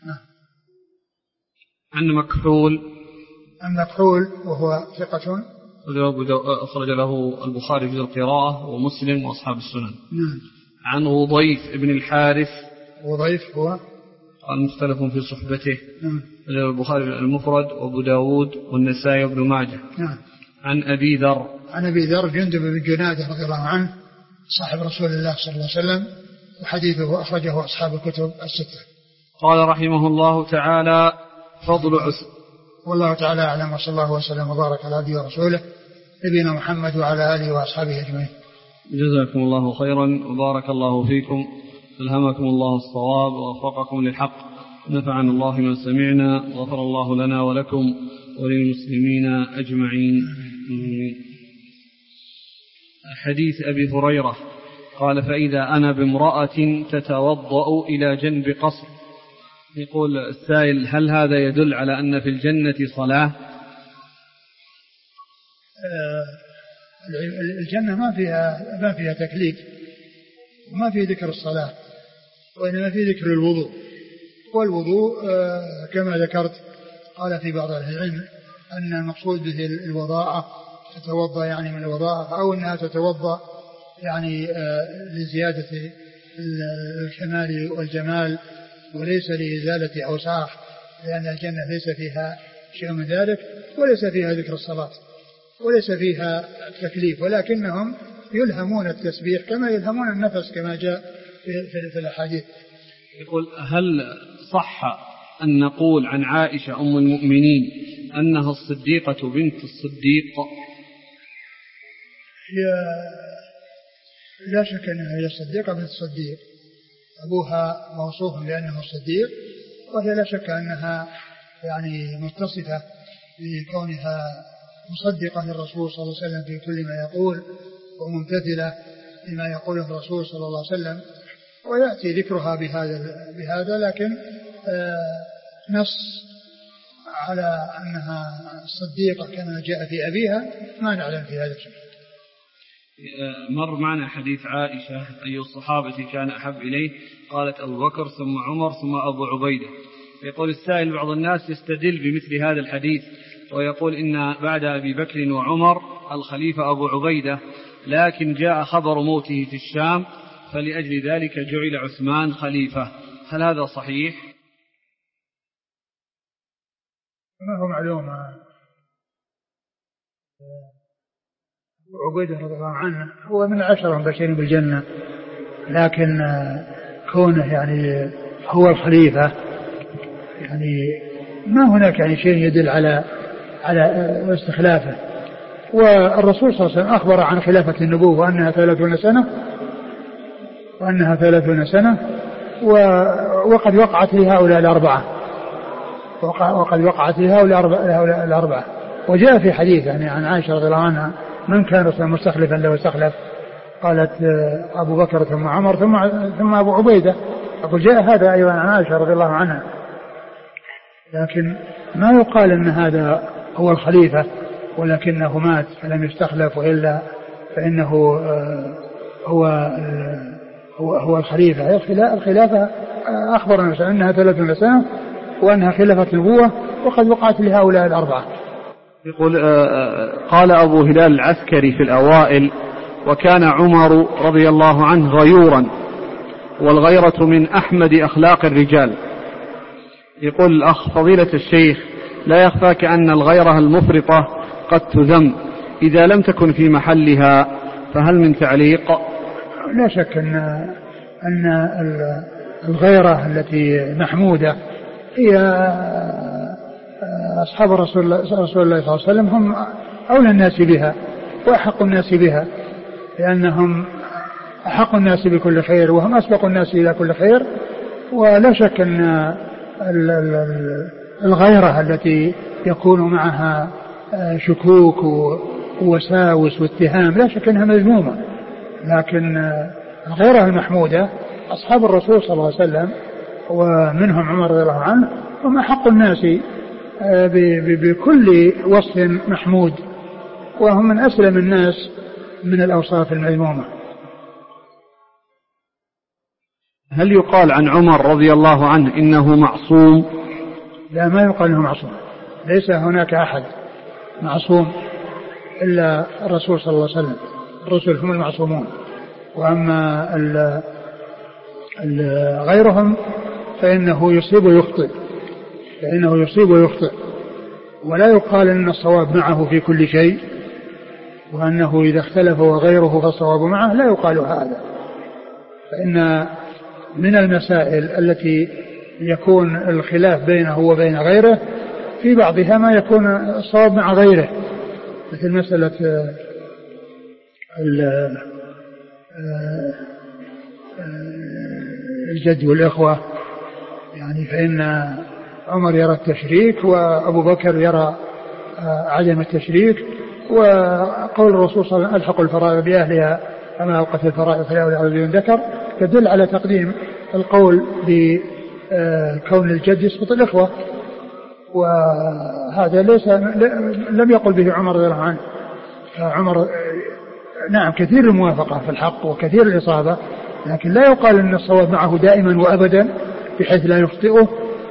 عن مكحول وهو ثقة أخرج له البخاري في القراءة ومسلم وأصحاب السنن. عن غضيف بن الحارث. غضيف هو قال مختلف في صحبته. البخاري المفرد وأبو داود والنسائي وابن ماجه. عن أبي ذر عن أبي ذر جندب بن جنادة رضي الله عنه صاحب رسول الله صلى الله عليه وسلم، وحديثه أخرجه أصحاب الكتب الستة. قال رحمه الله تعالى: فضل عسر. والله تعالى أعلم، وصلى الله وسلم وبارك على عبده ورسوله نبينا محمد وعلى آله وأصحابه أجمعين. جزاكم الله خيرا وبارك الله فيكم، ألهمكم الله الصواب ووفقكم للحق، نفعنا الله ما سمعنا، غفر الله لنا ولكم وللمسلمين أجمعين. حديث أبي هريرة قال: فإذا أنا بامرأة تتوضأ إلى جنب قصر. يقول السائل: هل هذا يدل على أن في الجنة صلاة؟ الجنة ما فيها تكليف وما في ذكر الصلاة، وإنما في ذكر الوضوء. والوضوء كما ذكرت قال في بعض أهل العلم أن المقصود به الوضاءة، تتوضأ يعني من الوضاءة، أو أنها تتوضأ يعني لزيادة الكمال والجمال وليس لإزالة أوساخ، لأن الجنة ليس فيها شيء من ذلك، وليس فيها ذكر الصلاة وليس فيها تكليف، ولكنهم يلهمون التسبيح كما يلهمون النفس كما جاء في الأحاديث. يقول: هل صح أن نقول عن عائشة أم المؤمنين أنها الصديقة بنت الصديق؟ لا شك أنها هي الصديقة بنت الصديق، أبوها موصوف بأنه الصديق، وهي لا شك أنها يعني متصفة بكونها مصدقة للرسول صلى الله عليه وسلم في كل ما يقول، وممتثلة لما يقوله الرسول صلى الله عليه وسلم، ويأتي ذكرها بهذا لكن نص على أنها صديقة كما جاء في أبيها ما نعلم في هذا الشيء. مر معنا حديث عائشة: أي الصحابة كان أحب إليه؟ قالت: أبو بكر ثم عمر ثم أبو عبيدة. يقول السائل: بعض الناس يستدل بمثل هذا الحديث ويقول إن بعد أبي بكر وعمر الخليفة أبو عبيدة، لكن جاء خبر موته في الشام فلأجل ذلك جعل عثمان خليفة. هل هذا صحيح؟ ما هو معلوم. أبو عبيدة رضي الله عنه هو من 10 المبشرين بالجنة، لكن كونه يعني هو الخليفة يعني ما هناك يعني شيء يدل على استخلافه. والرسول صلى الله عليه وسلم أخبر عن خلافة النبوة وأنها 30 سنة وقد وقعت لهؤلاء الأربعة وجاء في حديث يعني عن عائشة رضي الله عنها: من كان مستخلفا له استخلف. قالت: أبو بكر ثم عمر ثم أبو عبيدة. أقول جاء هذا أيضا عن عائشة رضي الله عنها، لكن ما يقال أن هذا هو الخليفة ولكنه مات فلم يستخلف، وإلا فإنه هو الخليفة. الخلافة أخبر النبي أنها 30 سنة وأنها خلافة نبوة وقد وقعت لهؤلاء الأربعة. يقول: قال أبو هلال العسكري في الأوائل: وكان عمر رضي الله عنه غيورا، والغيرة من أحمد أخلاق الرجال. يقول الأخ: فضيلة الشيخ، لا يخفاك أن الغيرة المفرطة قد تذم إذا لم تكن في محلها، فهل من تعليق؟ لا شك أن الغيرة التي محمودة هي أصحاب رسول الله صلى الله عليه وسلم هم أولى الناس بها وأحق الناس بها، لأنهم أحق الناس بكل خير وهم أسبق الناس إلى كل خير. ولا شك أن الغيرة التي يكون معها شكوك ووساوس واتهام لا شك أنها مذمومة، لكن الغيرة المحمودة أصحاب الرسول صلى الله عليه وسلم ومنهم عمر رضي الله عنه هم أحق الناس بكل وصف محمود، وهم من أسلم الناس من الأوصاف المذمومة. هل يقال عن عمر رضي الله عنه إنه معصوم؟ لا، ما يقال أنه معصوم، ليس هناك أحد معصوم إلا الرسول صلى الله عليه وسلم، الرسل هم المعصومون، وأما غيرهم فإنه يصيب ويخطئ، ولا يقال أن الصواب معه في كل شيء، وأنه إذا اختلف وغيره فالصواب معه، لا يقال هذا. فإن من المسائل التي يكون الخلاف بينه وبين غيره في بعضها ما يكون الصواب مع غيره، مثل مسألة الجد والإخوة، يعني فإن عمر يرى التشريك وأبو بكر يرى عدم التشريك، وقول الرسول صلى الله عليه وسلم الحق الفرائض بأهلها أما أوقت الفرائض فلا أولى رجل ذكر، تدل على تقديم القول بكون الجد يسقط الإخوة، وهذا لم يقل به عمر رضي الله عنه. عمر نعم كثير الموافقة في الحق وكثير الإصابة، لكن لا يقال أن الصواب معه دائما وأبدا بحيث لا يخطئه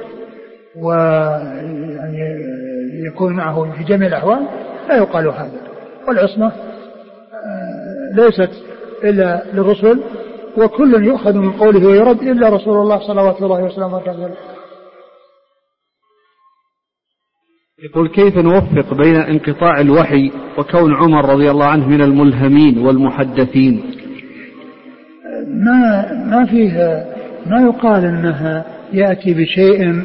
ويعني يكون معه في جميع الأحوال، لا يقال هذا. والعصمة ليست إلا للرسل، وكل يؤخذ من قوله ويرد إلا رسول الله صلوات الله وسلامه عليه. يقول كيف نوفق بين انقطاع الوحي وكون عمر رضي الله عنه من الملهمين والمحدثين؟ ما فيها، ما يقال أنها يأتي بشيء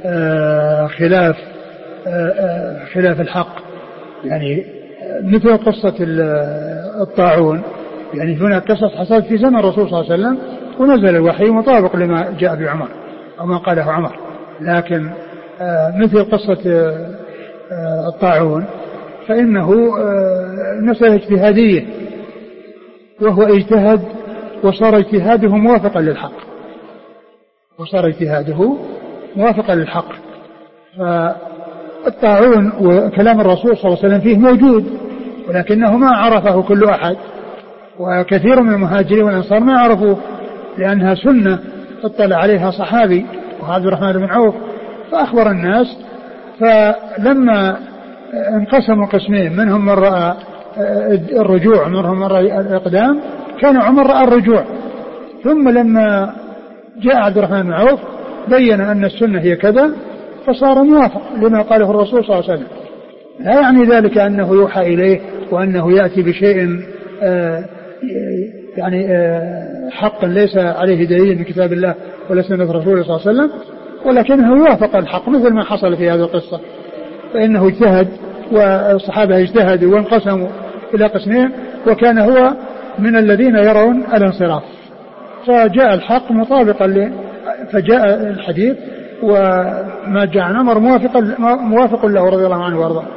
خلاف الحق، يعني مثل قصة الطاعون، يعني هناك قصص حصلت في زمن الرسول صلى الله عليه وسلم ونزل الوحي مطابق لما جاء بعمر أو ما قاله عمر، لكن مثل قصة الطاعون فإنه مسألة اجتهادية، وهو اجتهد وصار اجتهاده موافقا للحق، فالطاعون وكلام الرسول صلى الله عليه وسلم فيه موجود، ولكنه ما عرفه كل أحد، وكثير من المهاجرين والأنصار ما عرفوه لأنها سنة اطلع عليها صحابي وعبد الرحمن بن عوف فأخبر الناس. فلما انقسموا قسمين، منهم من رأى الرجوع ومنهم من رأى الإقدام، كان عمر رأى الرجوع، ثم لما جاء عبد الرحمن بن عوف بين أن السنة هي كذا فصار موافق لما قاله الرسول صلى الله عليه وسلم. لا يعني ذلك أنه يوحى إليه وأنه يأتي بشيء يعني حق ليس عليه دليل من كتاب الله ولا سنة رسوله صلى الله عليه وسلم، ولكنه يوافق الحق مثل ما حصل في هذه القصة، فإنه اجتهد والصحابة اجتهدوا وانقسموا إلى قسمين، وكان هو من الذين يرون الانصراف، فجاء الحق مطابقا فجاء الحديث وما جاء عن عمر موافق له رضي الله عنه وارضاه.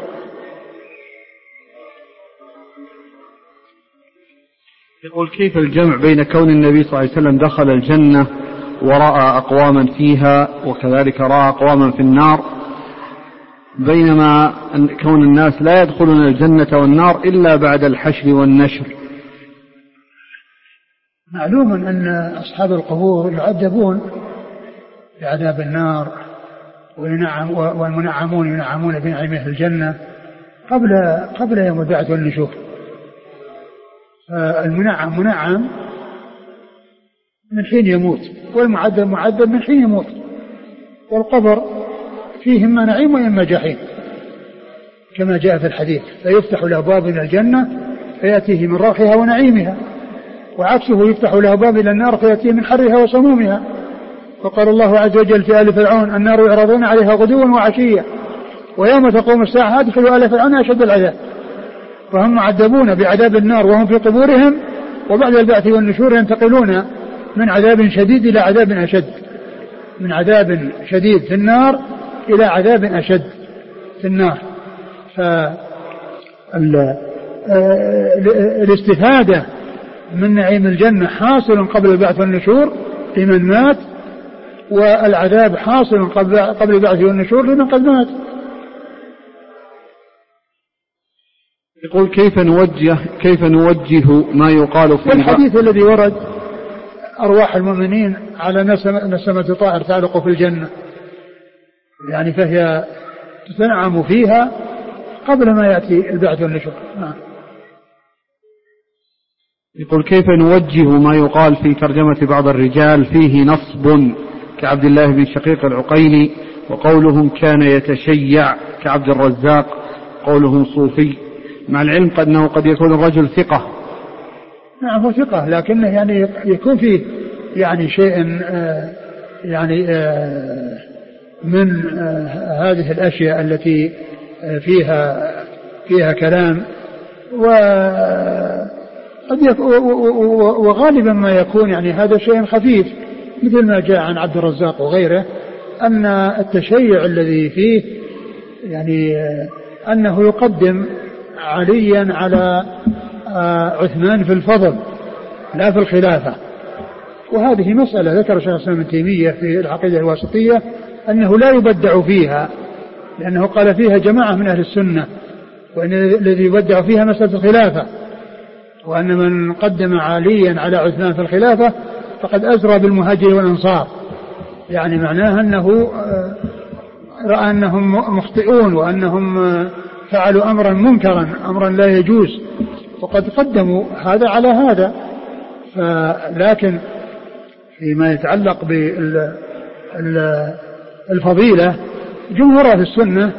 يقول كيف الجمع بين كون النبي صلى الله عليه وسلم دخل الجنة ورأى أقواما فيها وكذلك رأى أقواما في النار، بينما كون الناس لا يدخلون الجنة والنار إلا بعد الحشر والنشر؟ معلوم أن أصحاب القبور يعذبون بعذاب النار والمنعمون ينعمون بنعيم الجنة قبل يوم البعث والنشور. المنعم منعم من حين يموت، والمعذب معذب من حين يموت، والقبر فيه إما نعيم وإما جحيم كما جاء في الحديث، فيفتح له باب إلى الجنة فيأتيه من روحها ونعيمها، وعكسه يفتح له باب إلى النار فيأتيه من حرها وسمومها. وقال الله عز وجل في آل فرعون النار يعرضون عليها غدوا وعشيا ويوم تقوم الساعة أدخلوا آل فرعون أشد العذاب. فهم معذبون بعذاب النار وهم في قبورهم، وبعد البعث والنشور ينتقلون من عذاب شديد إلى عذاب أشد، من عذاب شديد في النار إلى عذاب أشد في النار. فالاستفادة من نعيم الجنة حاصل قبل البعث والنشور لمن مات، والعذاب حاصل قبل البعث والنشور لمن قد مات. يقول كيف نوجه ما يقال في الحديث الذي ورد أرواح المؤمنين على نسمة طائر تعلق في الجنة، يعني فهي تنعم فيها قبل ما يأتي البعث والنشور. يقول كيف نوجه ما يقال في ترجمة بعض الرجال فيه نصب كعبد الله بن شقيق العقيلي، وقولهم كان يتشيع كعبد الرزاق، قولهم صوفي، مع العلم أنه قد يكون الرجل ثقة. نعم هو ثقة، لكنه يعني يكون فيه يعني شيء يعني من هذه الأشياء التي فيها كلام، وغالبا ما يكون يعني هذا شيء خفيف، مثل ما جاء عن عبد الرزاق وغيره أن التشيع الذي فيه يعني أنه يقدم عليا على عثمان في الفضل لا في الخلافة. وهذه مسألة ذكر شيخ الإسلام ابن تيمية في العقيدة الواسطية أنه لا يبدع فيها، لأنه قال فيها جماعة من أهل السنة، وأن الذي يبدع فيها مسألة الخلافة، وأن من قدم عليا على عثمان في الخلافة فقد أزرى بالمهاجر والأنصار، يعني معناه أنه رأى أنهم مخطئون وأنهم فعلوا أمرا منكرا، أمرا لا يجوز، وقد قدموا هذا على هذا. لكن فيما يتعلق بالفضيلة جمهور أهل السنة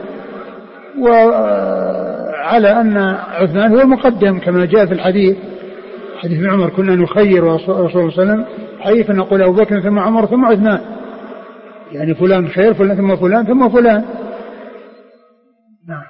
وعلى أن عثمان هو المقدم، كما جاء في الحديث حديث ابن عمر كنا نخير رسول الله صلى الله عليه وسلم حي فنقول أبو بكر ثم عمر ثم عثمان، يعني فلان خير فلان ثم فلان ثم فلان. نعم.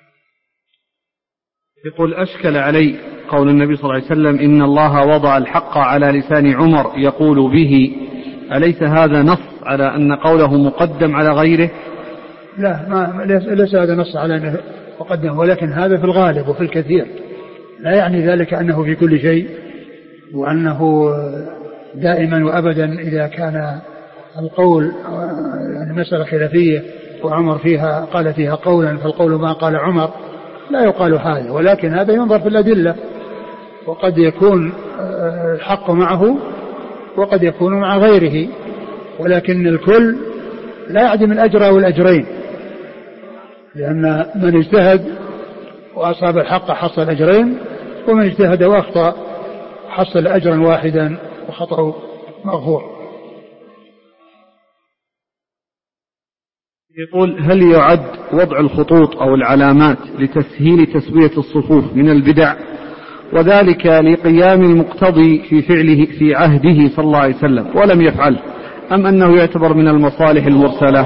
يقول أشكل علي قول النبي صلى الله عليه وسلم إن الله وضع الحق على لسان عمر يقول به، أليس هذا نص على أن قوله مقدم على غيره؟ لا، ليس هذا نص على أنه مقدم، ولكن هذا في الغالب وفي الكثير، لا يعني ذلك أنه في كل شيء، وأنه دائما وأبدا إذا كان القول يعني مسألة خلافية وعمر قال فيها قولا فالقول ما قال عمر، لا يقال هذا، ولكن هذا ينظر في الأدلة، وقد يكون الحق معه وقد يكون مع غيره، ولكن الكل لا يعدم الأجر أو الأجرين، لأن من اجتهد وأصاب الحق حصل أجرين، ومن اجتهد وأخطأ حصل أجرا واحدا وخطأ مغفور. يقول هل يعد وضع الخطوط أو العلامات لتسهيل تسوية الصفوف من البدع، وذلك لقيام المقتضي في فعله في عهده صلى الله عليه وسلم ولم يفعل، أم أنه يعتبر من المصالح المرسلة؟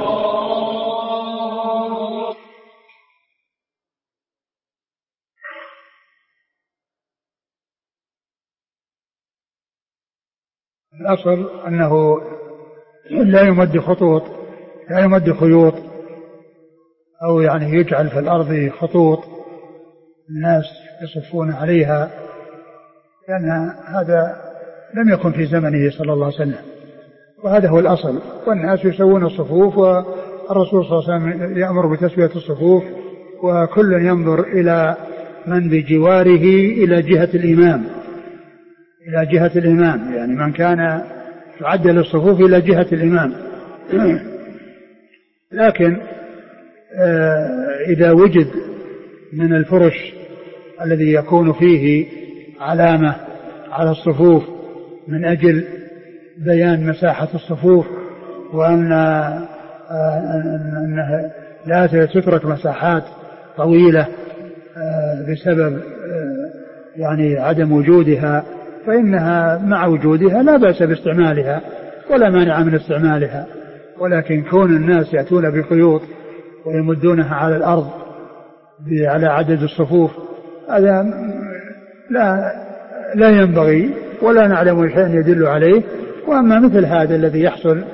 الأصل أنه لا يمد خيوط أو يعني يجعل في الأرض خطوط الناس يصفون عليها، لأن هذا لم يكن في زمنه صلى الله عليه وسلم، وهذا هو الأصل، والناس يسوون الصفوف، والرسول صلى الله عليه وسلم يأمر بتسوية الصفوف، وكل ينظر إلى من بجواره إلى جهة الإمام، يعني من كان يعدل الصفوف إلى جهة الإمام. لكن إذا وجد من الفرش الذي يكون فيه علامة على الصفوف من أجل بيان مساحة الصفوف، وأنها لا تترك مساحات طويلة بسبب يعني عدم وجودها، فإنها مع وجودها لا بأس باستعمالها ولا مانع من استعمالها، ولكن كون الناس يأتون بخيوط ويمدونها على الأرض على عدد الصفوف هذا لا ينبغي، ولا نعلم شيئا يدل عليه. وأما مثل هذا الذي يحصل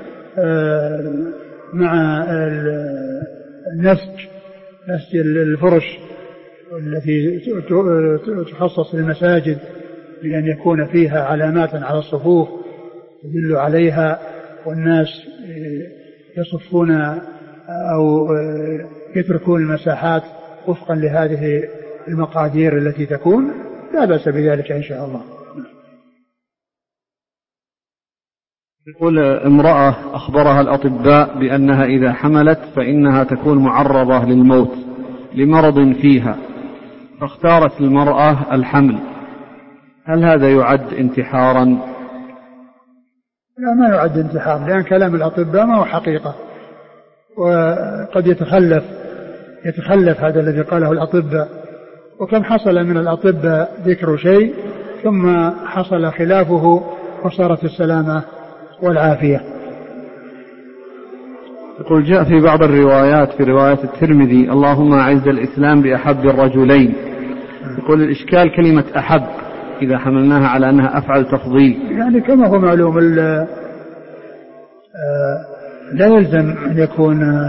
مع نسج الفرش التي تخصص للمساجد بأن يكون فيها علامات على الصفوف تدل عليها، والناس يصفون أو يتركون المساحات وفقا لهذه المقادير التي تكون، لا بأس بذلك إن شاء الله. يقول امرأة أخبرها الأطباء بأنها إذا حملت فإنها تكون معرضة للموت لمرض فيها، فاختارت المرأة الحمل، هل هذا يعد انتحارا؟ لا، ما يعد انتحار، لأن كلام الأطباء ما هو حقيقة، وقد يتخلف هذا الذي قاله الأطباء، وكم حصل من الأطباء ذكر شيء ثم حصل خلافه وصارت السلامة والعافية. يقول جاء في بعض الروايات في رواية الترمذي اللهم أعز الإسلام بأحب الرجلين. يقول الإشكال كلمة أحب إذا حملناها على أنها أفعل تفضيل، يعني كما هو معلوم لا يلزم أن يكون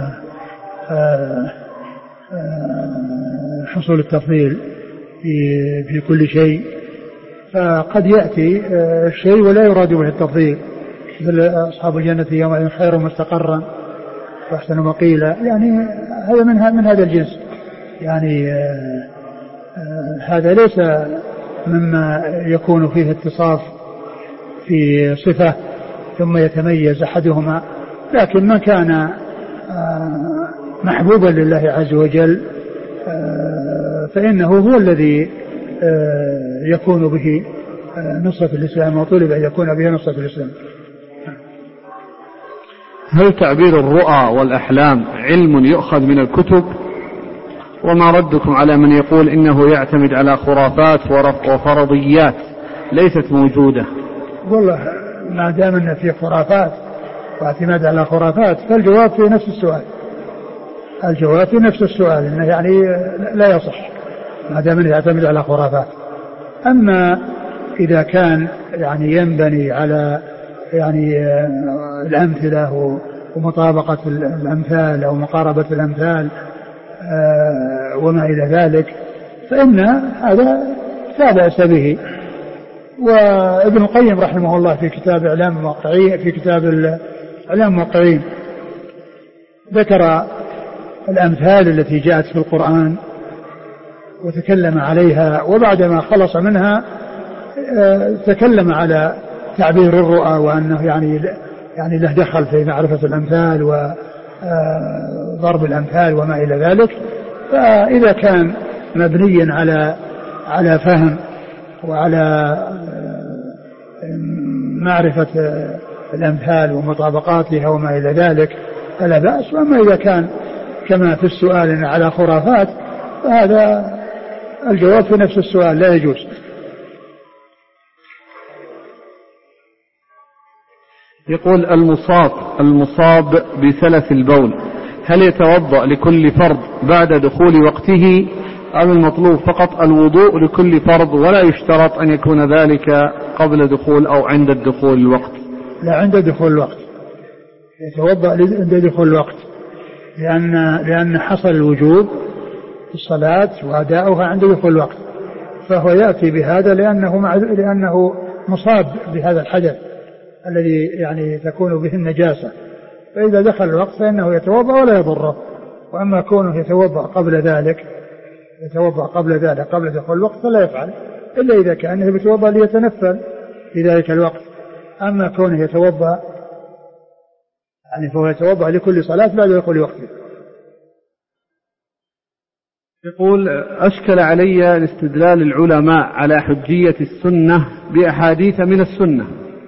حصول التفضيل في كل شيء، فقد يأتي الشيء ولا يراد به التفضيل، مثل أصحاب الجنة يومئذ خير مستقرا وأحسن مقيلا، يعني هذا من هذا الجنس، يعني هذا ليس مما يكون فيه اتصاف في صفة ثم يتميز أحدهما، لكن ما كان محبوبا لله عز وجل فإنه هو الذي يكون به نصرة الإسلام وطلب أن يكون به نصرة الإسلام. هل تعبير الرؤى والأحلام علم يؤخذ من الكتب؟ وما ردكم على من يقول إنه يعتمد على خرافات وفرضيات ليست موجودة؟ والله ما دام أن في خرافات واعتماد على خرافات فالجواب في نفس السؤال، الجواب في نفس السؤال إنه يعني لا يصح ما دام أنه يعتمد على خرافات. أما إذا كان يعني ينبني على يعني الأمثلة ومطابقة الأمثال أو مقاربة الأمثال وما إلى ذلك فإن هذا لا بأس به. وابن القيم رحمه الله في كتاب إعلام الموقعين ذكر الأمثال التي جاءت في القرآن وتكلم عليها، وبعدما خلص منها تكلم على تعبير الرؤى وأنه يعني له دخل في معرفة الأمثال وضرب الأمثال وما إلى ذلك. فإذا كان مبنيا على فهم وعلى معرفة الأمثال ومطابقاتها وما إلى ذلك فلا بأس. وأما إذا كان كما في السؤال على خرافات فهذا الجواب في نفس السؤال لا يجوز. يقول المصاب بسلس البول هل يتوضأ لكل فرض بعد دخول وقته أم المطلوب فقط الوضوء لكل فرض ولا يشترط أن يكون ذلك قبل دخول أو عند الدخول الوقت؟ لا، عند دخول الوقت يتوضأ عند دخول الوقت، لأن حصل الوجوب في الصلاة وأداؤها عند دخول الوقت، فهو يأتي بهذا لأنه مصاب بهذا الحدث الذي يعني تكون به النجاسة، فإذا دخل الوقت فإنه يتوضأ ولا يضره. وأما كونه يتوضأ قبل ذلك قبل دخول الوقت فلا يفعل إلا إذا كان يتوضأ ليتنفل في ذلك الوقت. أما كونه يتوضأ يعني فهو يتوضأ لكل صلاة بعد دخول وقته. يقول أشكل علي الاستدلال العلماء على حجية السنة بأحاديث من السنة،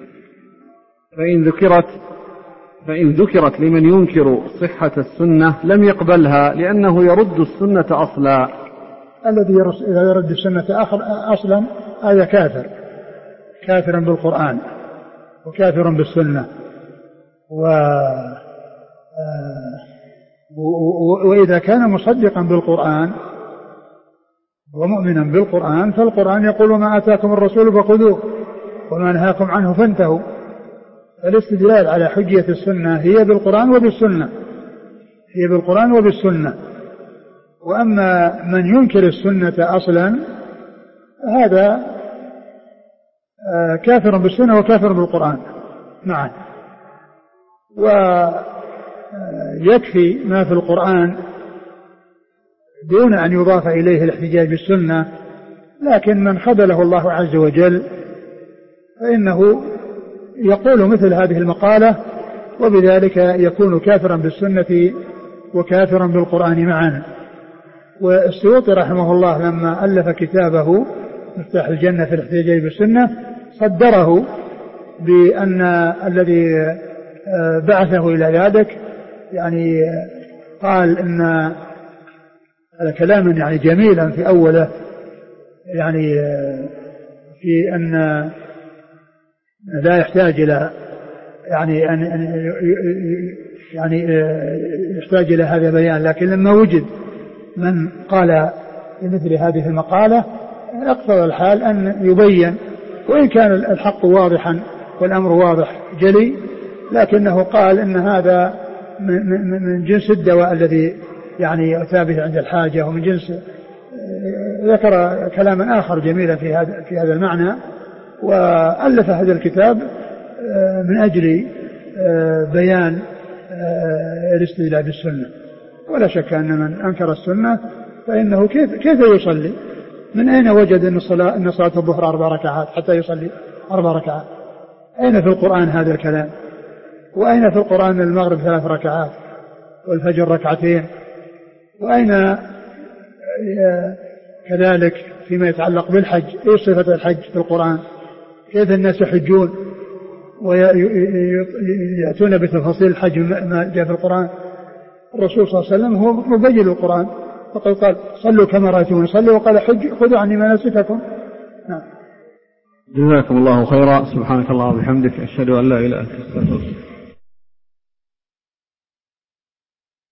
فإن ذكرت لمن ينكر صحة السنة لم يقبلها لأنه يرد السنة أصلا. الذي يرد السنة أصلا هذا كافر بالقرآن وكافر بالسنة. وإذا كان مصدقا بالقرآن ومؤمنا بالقرآن فالقرآن يقول ما آتاكم الرسول فخذوه وما نهاكم عنه فانتهوا. الاستدلال على حجية السنة هي بالقرآن وبالسنة. وأما من ينكر السنة أصلا هذا كافر بالسنة وكافر بالقرآن معا. ويكفي ما في القرآن دون أن يضاف إليه الاحتجاج بالسنة، لكن من خذله الله عز وجل فإنه يقول مثل هذه المقالة وبذلك يكون كافرا بالسنة وكافرا بالقرآن معا. والسيوطي رحمه الله لما ألف كتابه مفتاح الجنة في الاحتجاج بالسنة صدره بأن الذي بعثه إلى ذلك قال إن هذا كلاما جميلا في أوله يعني في أن لا يحتاج إلى يعني يحتاج إلى هذا البيان، لكن لما وجد من قال بمثل هذه المقالة اقتضى الحال أن يبين، وإن كان الحق واضحا والأمر واضح جلي، لكنه قال إن هذا من جنس الدواء الذي يعني يؤتى به عند الحاجة، ومن جنس ذكر كلاما آخر جميلا في هذا المعنى، وألف هذا الكتاب من أجل بيان الاستدلال بالسنة. ولا شك أن من أنكر السنة فإنه كيف يصلي؟ من أين وجد أن صلاة الظهر 4 ركعات حتى يصلي 4 ركعات؟ أين في القرآن هذا الكلام؟ وأين في القرآن المغرب 3 ركعات والفجر 2 ركعات؟ وأين كذلك فيما يتعلق بالحج إيش صفة الحج في القرآن؟ كيف الناس يحجون ويأتون بتفاصيل الحج ما جاء في القرآن؟ الرسول صلى الله عليه وسلم هو مبين القرآن، فقد قال صلوا كما رأيتموني أصلي، وقال حج خذوا عني مناسككم. نعم. جزاكم الله خيرا. سبحانك اللهم وبحمدك، أشهد أن لا إله إلا أنت.